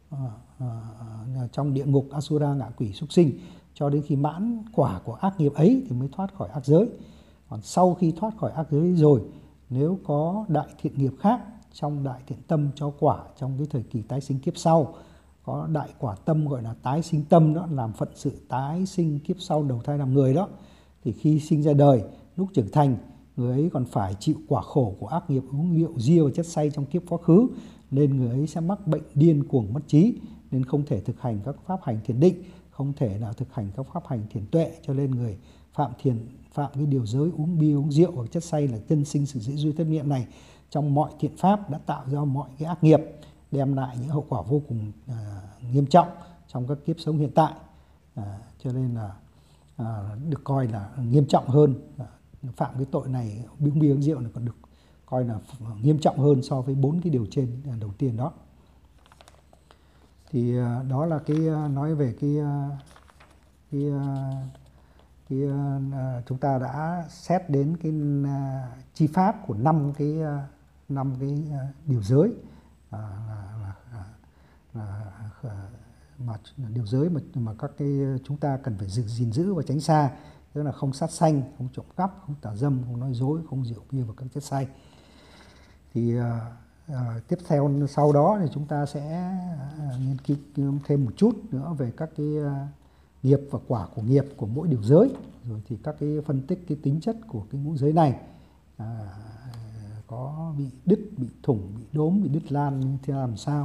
A: trong địa ngục Asura, ngạ quỷ, súc sinh, cho đến khi mãn quả của ác nghiệp ấy thì mới thoát khỏi ác giới. Còn sau khi thoát khỏi ác giới rồi, nếu có đại thiện nghiệp khác trong đại thiện tâm cho quả trong cái thời kỳ tái sinh kiếp sau, có đại quả tâm gọi là tái sinh tâm, đó làm phận sự tái sinh kiếp sau đầu thai làm người đó, thì khi sinh ra đời, lúc trưởng thành, người ấy còn phải chịu quả khổ của ác nghiệp uống rượu bia và chất say trong kiếp quá khứ, nên người ấy sẽ mắc bệnh điên cuồng mất trí, nên không thể thực hành các pháp hành thiền định, không thể nào thực hành các pháp hành thiền tuệ. Cho nên người phạm cái điều giới uống bia uống rượu hoặc chất say là chân sinh sự dễ duy thân niệm này trong mọi thiện pháp đã tạo ra mọi cái ác nghiệp, đem lại những hậu quả vô cùng nghiêm trọng trong các kiếp sống hiện tại. Cho nên là được coi là nghiêm trọng hơn, phạm cái tội này uống bia uống rượu này còn được coi là nghiêm trọng hơn so với 4 cái điều trên đầu tiên đó. Thì đó là cái nói về cái chúng ta đã xét đến cái chi pháp của 5 5 cái điều giới mà điều giới mà các cái chúng ta cần phải gìn giữ và tránh xa, tức là không sát sanh, không trộm cắp, không tà dâm, không nói dối, không rượu bia và các chất say. Thì tiếp theo sau đó thì chúng ta sẽ nghiên cứu thêm một chút nữa về các cái nghiệp và quả của nghiệp của mỗi điều giới, rồi thì các cái phân tích cái tính chất của cái ngũ giới này, có bị đứt, bị thủng, bị đốm, bị đứt lan như thế làm sao,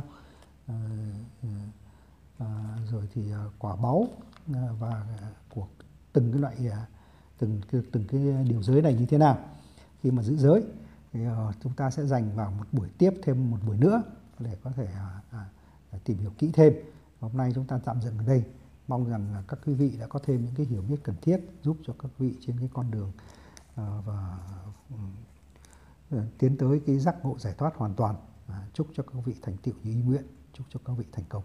A: rồi thì quả báu và của từng cái loại từng cái điều giới này như thế nào khi mà giữ giới. Thì chúng ta sẽ dành vào một buổi tiếp, thêm một buổi nữa để có thể tìm hiểu kỹ thêm. Hôm nay chúng ta tạm dừng ở đây. Mong rằng các quý vị đã có thêm những cái hiểu biết cần thiết giúp cho các quý vị trên cái con đường và tiến tới cái giác ngộ giải thoát hoàn toàn. Chúc cho các vị thành tựu như ý nguyện, chúc cho các vị thành công.